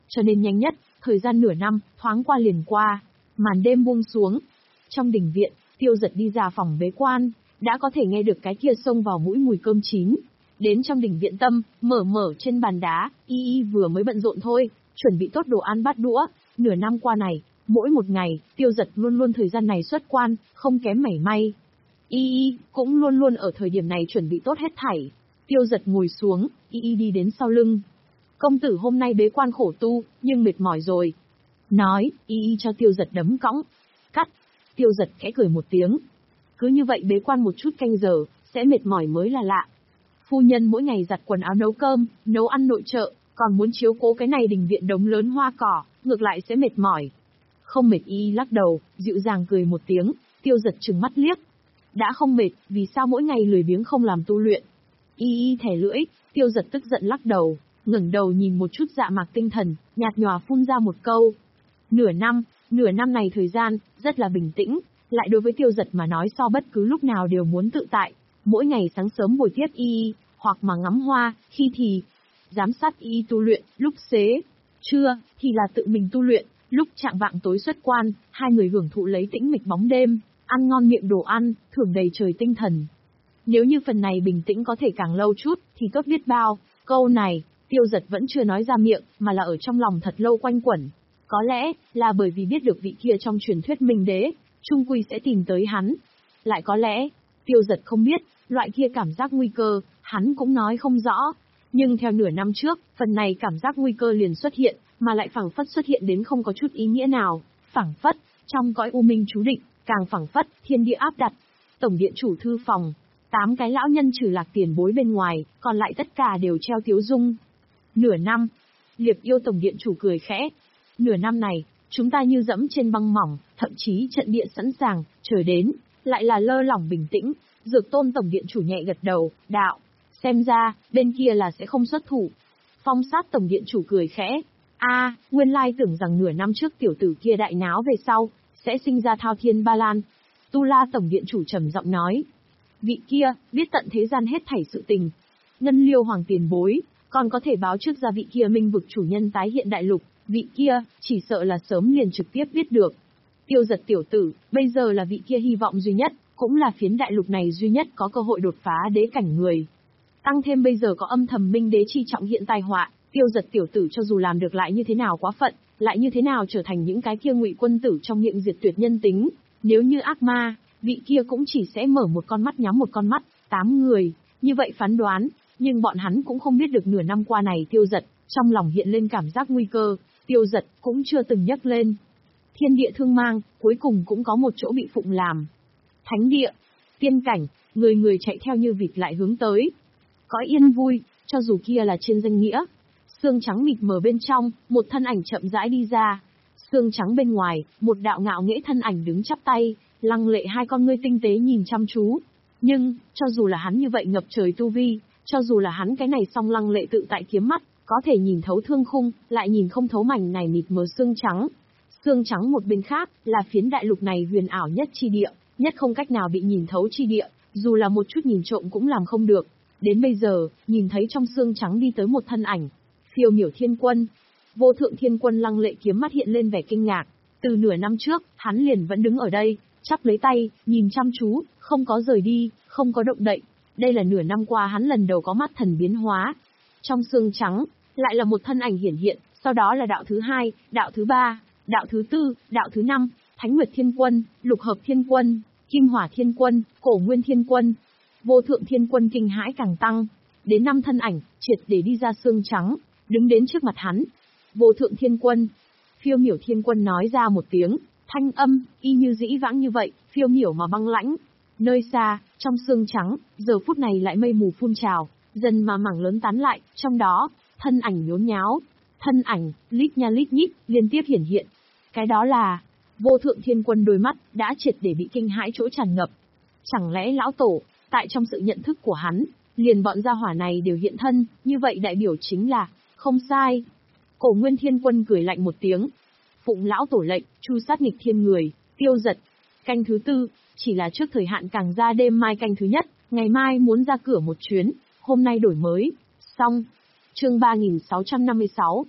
cho nên nhanh nhất, thời gian nửa năm, thoáng qua liền qua. Màn đêm buông xuống. Trong đình viện, Tiêu Dật đi ra phòng bế quan, đã có thể nghe được cái kia xông vào mũi mùi cơm chín. Đến trong đình viện tâm, mở mở trên bàn đá, Y Y vừa mới bận rộn thôi, chuẩn bị tốt đồ ăn bát đũa. Nửa năm qua này, mỗi một ngày, Tiêu Dật luôn luôn thời gian này xuất quan, không kém mảy may. Y Y cũng luôn luôn ở thời điểm này chuẩn bị tốt hết thảy. Tiêu Dật ngồi xuống, Y Y đi đến sau lưng. Công tử hôm nay bế quan khổ tu, nhưng mệt mỏi rồi. Nói, Y Y cho Tiêu Dật đấm cõng. Cắt. Tiêu Dật khẽ cười một tiếng. Cứ như vậy bế quan một chút canh giờ, sẽ mệt mỏi mới là lạ. Phu nhân mỗi ngày giặt quần áo nấu cơm, nấu ăn nội trợ, còn muốn chiếu cố cái này đình viện đống lớn hoa cỏ, ngược lại sẽ mệt mỏi. Không mệt. Y lắc đầu, dịu dàng cười một tiếng. Tiêu Dật trừng mắt liếc. Đã không mệt, vì sao mỗi ngày lười biếng không làm tu luyện? Y Y thẻ lưỡi. Tiêu Dật tức giận lắc đầu, ngẩng đầu nhìn một chút Dạ Mạc Tinh Thần, nhạt nhòa phun ra một câu. Nửa năm, nửa năm này thời gian, rất là bình tĩnh, lại đối với Tiêu Dật mà nói so bất cứ lúc nào đều muốn tự tại. Mỗi ngày sáng sớm buổi tiếp Y Y, hoặc mà ngắm hoa, khi thì giám sát Y Y tu luyện, lúc xế trưa thì là tự mình tu luyện, lúc chạng vạng tối xuất quan, hai người hưởng thụ lấy tĩnh mịch bóng đêm, ăn ngon miệng đồ ăn, thưởng đầy trời tinh thần. Nếu như phần này bình tĩnh có thể càng lâu chút, thì tốt biết bao. Câu này, Tiêu Dật vẫn chưa nói ra miệng, mà là ở trong lòng thật lâu quanh quẩn. Có lẽ, là bởi vì biết được vị kia trong truyền thuyết Minh Đế, trung quy sẽ tìm tới hắn. Lại có lẽ, Tiêu Dật không biết, loại kia cảm giác nguy cơ, hắn cũng nói không rõ. Nhưng theo nửa năm trước, phần này cảm giác nguy cơ liền xuất hiện, mà lại phảng phất xuất hiện đến không có chút ý nghĩa nào. Phảng phất, trong cõi u minh chú định, càng phảng phất, thiên địa áp đặt. Tổng điện chủ thư phòng, tám cái lão nhân trừ Lạc tiền bối bên ngoài, còn lại tất cả đều treo tiếu dung. Nửa năm, Liệp Yêu tổng điện chủ cười khẽ. Nửa năm này, chúng ta như dẫm trên băng mỏng, thậm chí trận địa sẵn sàng, chờ đến, lại là lơ lỏng bình tĩnh. Dược Tôn tổng điện chủ nhẹ gật đầu, đạo, xem ra, bên kia là sẽ không xuất thủ. Phong Sát tổng điện chủ cười khẽ. A, nguyên lai tưởng rằng nửa năm trước tiểu tử kia đại náo về sau, sẽ sinh ra Thao Thiên Ba Lan. Tu La tổng điện chủ trầm giọng nói. Vị kia, biết tận thế gian hết thảy sự tình. Ngân Liêu hoàng tiền bối, còn có thể báo trước ra vị kia minh vực chủ nhân tái hiện đại lục, vị kia, chỉ sợ là sớm liền trực tiếp biết được. Tiêu Dật tiểu tử, bây giờ là vị kia hy vọng duy nhất, cũng là phiến đại lục này duy nhất có cơ hội đột phá đế cảnh người. Tăng thêm bây giờ có âm thầm Minh Đế chi trọng hiện tai họa, Tiêu Dật tiểu tử cho dù làm được lại như thế nào quá phận, lại như thế nào trở thành những cái kia ngụy quân tử trong miệng diệt tuyệt nhân tính, nếu như ác ma, vị kia cũng chỉ sẽ mở một con mắt nhắm một con mắt, tám người, như vậy phán đoán, nhưng bọn hắn cũng không biết được nửa năm qua này Tiêu Dật, trong lòng hiện lên cảm giác nguy cơ, Tiêu Dật cũng chưa từng nhắc lên. Thiên địa thương mang, cuối cùng cũng có một chỗ bị phụng làm. Thánh địa, tiên cảnh, người người chạy theo như vịt lại hướng tới. Có yên vui, cho dù kia là trên danh nghĩa. Xương trắng mịt mờ bên trong, một thân ảnh chậm rãi đi ra. Xương trắng bên ngoài, một đạo ngạo nghễ thân ảnh đứng chắp tay, lăng lệ hai con ngươi tinh tế nhìn chăm chú. Nhưng, cho dù là hắn như vậy ngập trời tu vi, cho dù là hắn cái này song lăng lệ tự tại kiếm mắt, có thể nhìn thấu thương khung, lại nhìn không thấu mảnh này mịt mờ xương trắng. Xương trắng một bên khác, là phiến đại lục này huyền ảo nhất chi địa, nhất không cách nào bị nhìn thấu chi địa, dù là một chút nhìn trộm cũng làm không được. Đến bây giờ, nhìn thấy trong xương trắng đi tới một thân ảnh. Phiêu miểu thiên quân. Vô thượng thiên quân lăng lệ kiếm mắt hiện lên vẻ kinh ngạc. Từ nửa năm trước, hắn liền vẫn đứng ở đây, chắp lấy tay, nhìn chăm chú, không có rời đi, không có động đậy. Đây là nửa năm qua hắn lần đầu có mắt thần biến hóa. Trong xương trắng, lại là một thân ảnh hiển hiện, sau đó là đạo thứ hai, đạo thứ ba, đạo thứ tư, đạo thứ năm, Thánh Nguyệt Thiên Quân, Lục Hợp Thiên Quân, Kim Hỏa Thiên Quân, Cổ Nguyên Thiên Quân. Vô thượng thiên quân kinh hãi càng tăng. Đến năm thân ảnh, triệt để đi ra xương trắng, đứng đến trước mặt hắn. Vô thượng thiên quân. Phiêu miểu thiên quân nói ra một tiếng, thanh âm, y như dĩ vãng như vậy, phiêu miểu mà băng lãnh. Nơi xa, trong xương trắng, giờ phút này lại mây mù phun trào, dần mà mảng lớn tán lại, trong đó, thân ảnh nhốn nháo. Thân ảnh, lít nha lít nhít, liên tiếp hiển hiện. Cái đó là, vô thượng thiên quân đôi mắt, đã triệt để bị kinh hãi chỗ tràn ngập. Chẳng lẽ lão tổ, tại trong sự nhận thức của hắn, liền bọn gia hỏa này đều hiện thân, như vậy đại biểu chính là, không sai. Cổ Nguyên Thiên Quân cười lạnh một tiếng. Phụng lão tổ lệnh, chu sát nghịch thiên người, Tiêu Dật. Canh thứ tư, chỉ là trước thời hạn càng ra đêm mai canh thứ nhất, ngày mai muốn ra cửa một chuyến, hôm nay đổi mới. Xong. Chương ba nghìn sáu trăm năm mươi sáu.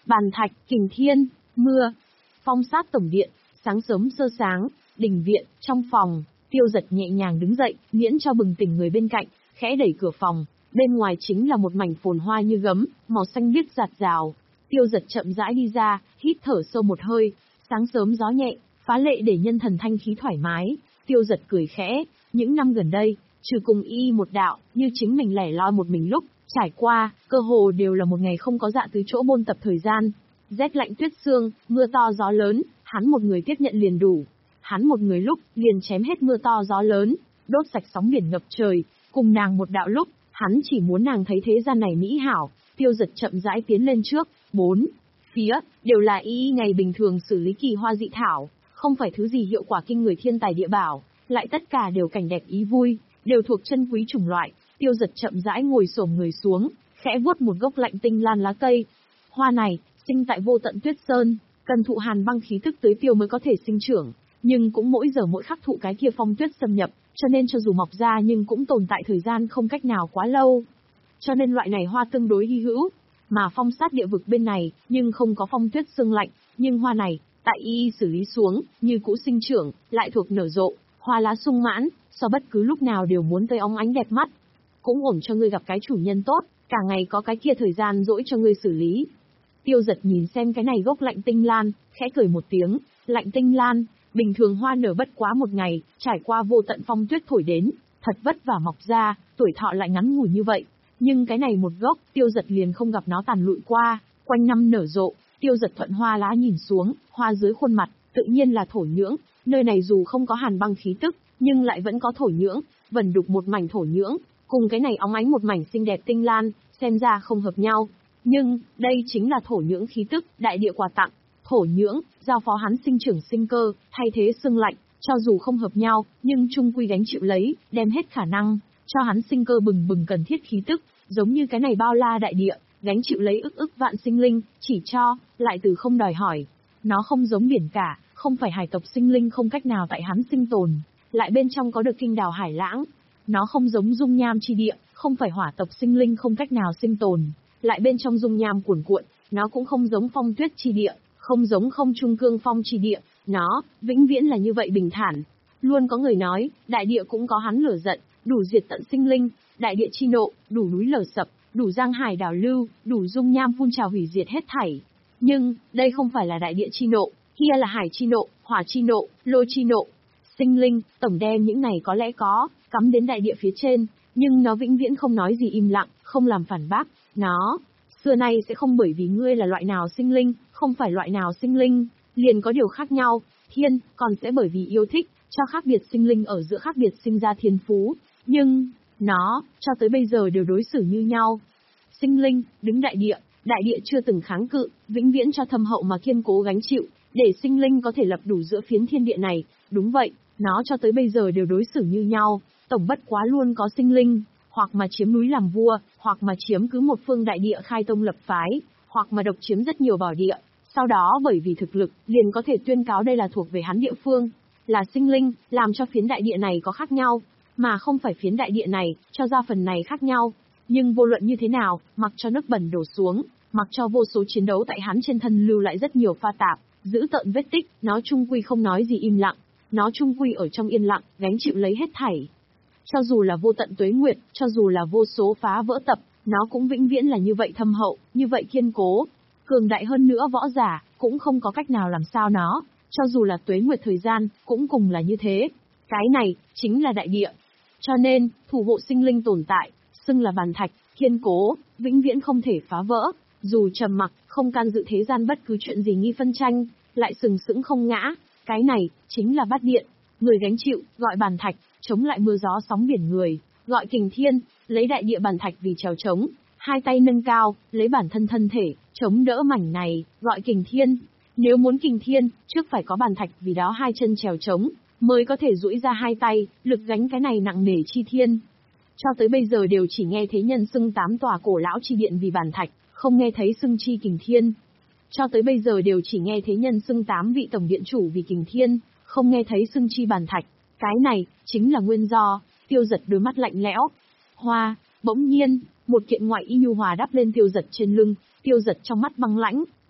Bàn thạch, kình thiên, mưa. Phong sát tổng điện, sáng sớm sơ sáng, đình viện, trong phòng, Tiêu Dật nhẹ nhàng đứng dậy, miễn cho bừng tỉnh người bên cạnh, khẽ đẩy cửa phòng. Bên ngoài chính là một mảnh phồn hoa như gấm, màu xanh biếc rạt rào. Tiêu Dật chậm rãi đi ra, hít thở sâu một hơi. Sáng sớm gió nhẹ, phá lệ để nhân thần thanh khí thoải mái. Tiêu Dật cười khẽ, những năm gần đây, trừ cùng y một đạo, như chính mình lẻ loi một mình lúc trải qua, cơ hồ đều là một ngày không có dạ từ chỗ môn tập thời gian. Rét lạnh tuyết sương, mưa to gió lớn, hắn một người tiếp nhận liền đủ. Hắn một người lúc, liền chém hết mưa to gió lớn, đốt sạch sóng biển ngập trời, cùng nàng một đạo lúc, hắn chỉ muốn nàng thấy thế gian này mỹ hảo. Tiêu Dật chậm rãi tiến lên trước, bốn phía, đều là y ngày bình thường xử lý kỳ hoa dị thảo, không phải thứ gì hiệu quả kinh người thiên tài địa bảo, lại tất cả đều cảnh đẹp ý vui, đều thuộc chân quý chủng loại. Tiêu Dật chậm rãi ngồi xổm người xuống, khẽ vuốt một gốc lạnh tinh lan lá cây. Hoa này, sinh tại vô tận tuyết sơn, cần thụ hàn băng khí tức tưới tiêu mới có thể sinh trưởng, nhưng cũng mỗi giờ mỗi khắc thụ cái kia phong tuyết xâm nhập, cho nên cho dù mọc ra nhưng cũng tồn tại thời gian không cách nào quá lâu. Cho nên loại này hoa tương đối hy hữu, mà phong sát địa vực bên này, nhưng không có phong tuyết sương lạnh, nhưng hoa này, tại y xử lý xuống, như cũ sinh trưởng, lại thuộc nở rộ, hoa lá sung mãn, so bất cứ lúc nào đều muốn tươi óng ánh đẹp mắt. Cũng ổn cho ngươi gặp cái chủ nhân tốt, cả ngày có cái kia thời gian dỗi cho ngươi xử lý. Tiêu Dật nhìn xem cái này gốc lạnh tinh lan, khẽ cười một tiếng. Lạnh tinh lan, bình thường hoa nở bất quá một ngày, trải qua vô tận phong tuyết thổi đến, thật vất vả mọc ra, tuổi thọ lại ngắn ngủi như vậy. Nhưng cái này một gốc, Tiêu Dật liền không gặp nó tàn lụi qua, quanh năm nở rộ. Tiêu Dật thuận hoa lá nhìn xuống, hoa dưới khuôn mặt, tự nhiên là thổ nhưỡng. Nơi này dù không có hàn băng khí tức, nhưng lại vẫn có thổ nhưỡng, vẩn đục một mảnh thổ nhưỡng, cùng cái này óng ánh một mảnh xinh đẹp tinh lan, xem ra không hợp nhau. Nhưng, đây chính là thổ nhưỡng khí tức, đại địa quà tặng. Thổ nhưỡng, giao phó hắn sinh trưởng sinh cơ, thay thế sương lạnh, cho dù không hợp nhau, nhưng chung quy gánh chịu lấy, đem hết khả năng, cho hắn sinh cơ bừng bừng cần thiết khí tức, giống như cái này bao la đại địa, gánh chịu lấy ức ức vạn sinh linh, chỉ cho, lại từ không đòi hỏi. Nó không giống biển cả, không phải hải tộc sinh linh không cách nào tại hắn sinh tồn, lại bên trong có được kinh đào hải lãng. Nó không giống dung nham chi địa, không phải hỏa tộc sinh linh không cách nào sinh tồn, lại bên trong dung nham cuồn cuộn. Nó cũng không giống phong tuyết chi địa, không giống không trung cương phong chi địa, nó, vĩnh viễn là như vậy bình thản. Luôn có người nói, đại địa cũng có hắn lửa giận, đủ diệt tận sinh linh, đại địa chi nộ, đủ núi lở sập, đủ giang hải đảo lưu, đủ dung nham phun trào hủy diệt hết thảy. Nhưng, đây không phải là đại địa chi nộ, kia là hải chi nộ, hỏa chi nộ, lôi chi nộ. Sinh linh, tổng đem những này có lẽ có, cắm đến đại địa phía trên, nhưng nó vĩnh viễn không nói gì im lặng, không làm phản bác. Nó, xưa nay sẽ không bởi vì ngươi là loại nào sinh linh, không phải loại nào sinh linh, liền có điều khác nhau. Thiên, còn sẽ bởi vì yêu thích, cho khác biệt sinh linh ở giữa khác biệt sinh ra thiên phú. Nhưng, nó, cho tới bây giờ đều đối xử như nhau. Sinh linh, đứng đại địa, đại địa chưa từng kháng cự, vĩnh viễn cho thâm hậu mà kiên cố gánh chịu, để sinh linh có thể lập đủ giữa phiến thiên địa này. Đúng vậy, nó cho tới bây giờ đều đối xử như nhau, tổng bất quá luôn có sinh linh, hoặc mà chiếm núi làm vua, hoặc mà chiếm cứ một phương đại địa khai tông lập phái, hoặc mà độc chiếm rất nhiều bảo địa, sau đó bởi vì thực lực, liền có thể tuyên cáo đây là thuộc về hắn địa phương, là sinh linh, làm cho phiến đại địa này có khác nhau, mà không phải phiến đại địa này, cho ra phần này khác nhau. Nhưng vô luận như thế nào, mặc cho nước bẩn đổ xuống, mặc cho vô số chiến đấu tại hắn trên thân lưu lại rất nhiều pha tạp, giữ tận vết tích, nó chung quy không nói gì im lặng, nó chung quy ở trong yên lặng, gánh chịu lấy hết thảy. Cho dù là vô tận tuế nguyệt, cho dù là vô số phá vỡ tập, nó cũng vĩnh viễn là như vậy thâm hậu, như vậy kiên cố. Cường đại hơn nữa võ giả, cũng không có cách nào làm sao nó, cho dù là tuế nguyệt thời gian, cũng cùng là như thế. Cái này, chính là đại địa. Cho nên, thủ hộ sinh linh tồn tại, xưng là bàn thạch, kiên cố, vĩnh viễn không thể phá vỡ, dù trầm mặc, không can dự thế gian bất cứ chuyện gì nghi phân tranh, lại sừng sững không ngã. Cái này, chính là bát điện. Người gánh chịu, gọi bàn thạch, chống lại mưa gió sóng biển người, gọi kình thiên, lấy đại địa bàn thạch vì trèo trống, hai tay nâng cao, lấy bản thân thân thể, chống đỡ mảnh này, gọi kình thiên. Nếu muốn kình thiên, trước phải có bàn thạch vì đó hai chân trèo trống, mới có thể duỗi ra hai tay, lực gánh cái này nặng nề chi thiên. Cho tới bây giờ đều chỉ nghe thấy nhân xưng tám tòa cổ lão chi điện vì bàn thạch, không nghe thấy xưng chi kình thiên. Cho tới bây giờ đều chỉ nghe thấy nhân xưng tám vị tổng điện chủ vì kình thiên, không nghe thấy xưng chi bàn thạch. Cái này, chính là nguyên do. Tiêu Dật đôi mắt lạnh lẽo. Hoa, bỗng nhiên, một kiện ngoại y nhu hòa đắp lên Tiêu Dật trên lưng, Tiêu Dật trong mắt băng lãnh,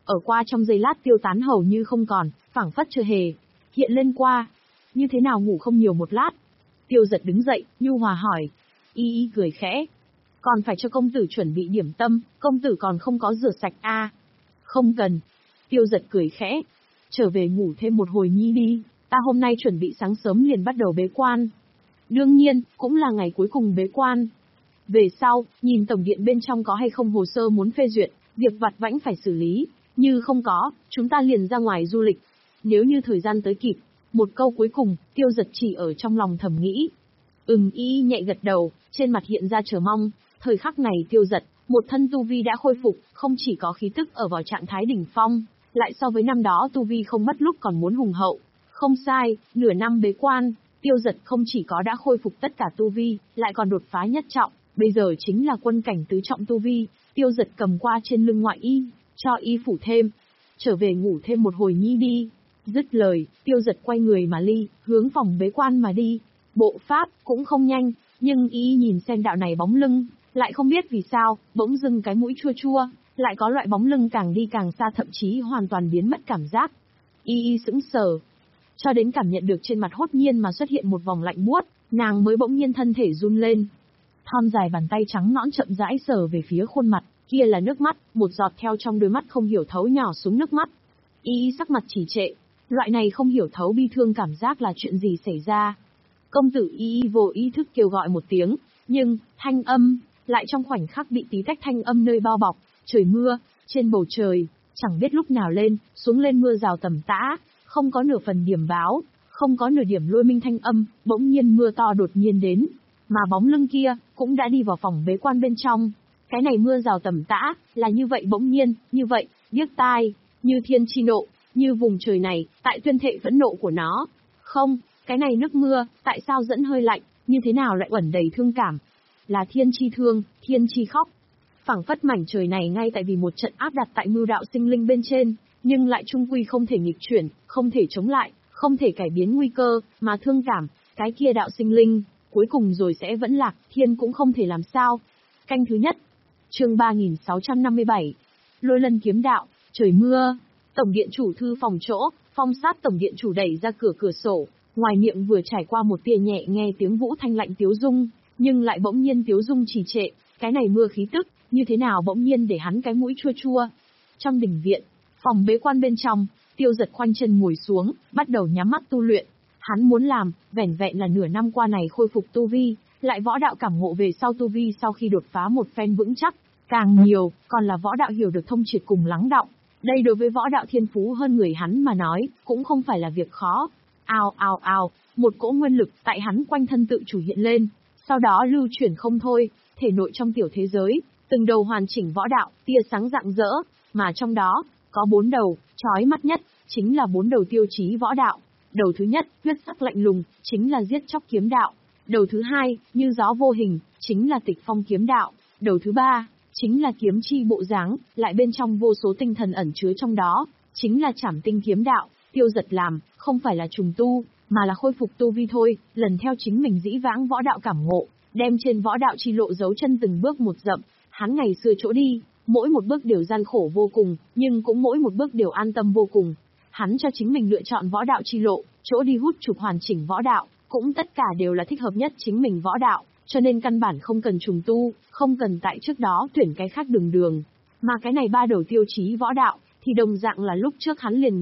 ở qua trong giây lát tiêu tán hầu như không còn, phảng phất chưa hề hiện lên qua. Như thế nào ngủ không nhiều một lát? Tiêu Giật đứng dậy, nhu hòa hỏi. Y Y cười khẽ. Còn phải cho công tử chuẩn bị điểm tâm, công tử còn không có rửa sạch a. À? Không cần. Tiêu Giật cười khẽ. Trở về ngủ thêm một hồi nhi đi, ta hôm nay chuẩn bị sáng sớm liền bắt đầu bế quan. Đương nhiên, cũng là ngày cuối cùng bế quan. Về sau, nhìn tổng điện bên trong có hay không hồ sơ muốn phê duyệt, việc vặt vãnh phải xử lý, như không có, chúng ta liền ra ngoài du lịch. Nếu như thời gian tới kịp, một câu cuối cùng, Tiêu Giật chỉ ở trong lòng thầm nghĩ. Ừm, Y nhẹ gật đầu, trên mặt hiện ra chờ mong. Thời khắc này Tiêu Giật, một thân tu vi đã khôi phục, không chỉ có khí tức ở vào trạng thái đỉnh phong, lại so với năm đó tu vi không mất lúc còn muốn hùng hậu. Không sai, nửa năm bế quan, Tiêu Giật không chỉ có đã khôi phục tất cả tu vi, lại còn đột phá nhất trọng, bây giờ chính là quân cảnh tứ trọng tu vi. Tiêu Giật cầm qua trên lưng ngoại y, cho y phủ thêm. Trở về ngủ thêm một hồi nhi đi. Dứt lời, Tiêu Giật quay người mà ly, hướng phòng bế quan mà đi. Bộ pháp cũng không nhanh, nhưng y nhìn xem đạo này bóng lưng, lại không biết vì sao, bỗng dưng cái mũi chua chua, lại có loại bóng lưng càng đi càng xa, thậm chí hoàn toàn biến mất cảm giác. Y y sững sờ, cho đến cảm nhận được trên mặt hốt nhiên mà xuất hiện một vòng lạnh buốt, nàng mới bỗng nhiên thân thể run lên. Thon dài bàn tay trắng nõn chậm rãi sờ về phía khuôn mặt, kia là nước mắt, một giọt theo trong đôi mắt không hiểu thấu nhỏ xuống nước mắt. Y y sắc mặt trì trệ, loại này không hiểu thấu bi thương cảm giác là chuyện gì xảy ra. Công tử. Y y vô ý thức kêu gọi một tiếng, nhưng, thanh âm, lại trong khoảnh khắc bị tí tách thanh âm nơi bao bọc. Trời mưa, trên bầu trời, chẳng biết lúc nào lên, xuống lên mưa rào tầm tã, không có nửa phần điểm báo, không có nửa điểm lôi minh thanh âm, bỗng nhiên mưa to đột nhiên đến, mà bóng lưng kia, cũng đã đi vào phòng bế quan bên trong. Cái này mưa rào tầm tã, là như vậy bỗng nhiên, như vậy, điếc tai, như thiên chi nộ, như vùng trời này, tại tuyên thệ phẫn nộ của nó. Không, cái này nước mưa, tại sao dẫn hơi lạnh, như thế nào lại uẩn đầy thương cảm? Là thiên chi thương, thiên chi khóc. Phảng phất mảnh trời này ngay tại vì một trận áp đặt tại mưu đạo sinh linh bên trên, nhưng lại trung quy không thể nghịch chuyển, không thể chống lại, không thể cải biến nguy cơ, mà thương cảm, cái kia đạo sinh linh, cuối cùng rồi sẽ vẫn lạc, thiên cũng không thể làm sao. Canh thứ nhất, chương ba nghìn sáu trăm năm mươi bảy, Lôi Lân kiếm đạo, trời mưa. Tổng điện chủ thư phòng chỗ, Phong Sát tổng điện chủ đẩy ra cửa cửa sổ, ngoài miệng vừa trải qua một tia nhẹ nghe tiếng Vũ Thanh lạnh tiếu dung, nhưng lại bỗng nhiên tiếu dung trì trệ, cái này mưa khí tức, như thế nào bỗng nhiên để hắn cái mũi chua chua. Trong đình viện, phòng bế quan bên trong, Tiêu Giật khoanh chân ngồi xuống, bắt đầu nhắm mắt tu luyện. Hắn muốn làm, vẻn vẹn là nửa năm qua này khôi phục tu vi, lại võ đạo cảm ngộ về sau tu vi sau khi đột phá một phen vững chắc, càng nhiều, còn là võ đạo hiểu được thông triệt cùng lắng đọng. Đây đối với võ đạo thiên phú hơn người hắn mà nói, cũng không phải là việc khó. Ào ào ào, một cỗ nguyên lực tại hắn quanh thân tự chủ hiện lên, sau đó lưu chuyển không thôi, thể nội trong tiểu thế giới, từng đầu hoàn chỉnh võ đạo, tia sáng rạng rỡ, mà trong đó, có bốn đầu, chói mắt nhất, chính là bốn đầu tiêu chí võ đạo. Đầu thứ nhất, huyết sắc lạnh lùng, chính là giết chóc kiếm đạo. Đầu thứ hai, như gió vô hình, chính là tịch phong kiếm đạo. Đầu thứ ba, chính là kiếm chi bộ dáng, lại bên trong vô số tinh thần ẩn chứa trong đó, chính là trảm tinh kiếm đạo. Tiêu Giật làm, không phải là trùng tu, mà là khôi phục tu vi thôi, lần theo chính mình dĩ vãng võ đạo cảm ngộ, đem trên võ đạo chi lộ dấu chân từng bước một dậm. Hắn ngày xưa chỗ đi, mỗi một bước đều gian khổ vô cùng, nhưng cũng mỗi một bước đều an tâm vô cùng. Hắn cho chính mình lựa chọn võ đạo chi lộ, chỗ đi hút chụp hoàn chỉnh võ đạo, cũng tất cả đều là thích hợp nhất chính mình võ đạo, cho nên căn bản không cần trùng tu, không cần tại trước đó tuyển cái khác đường đường. Mà cái này ba đầu tiêu chí võ đạo, thì đồng dạng là lúc trước hắn liền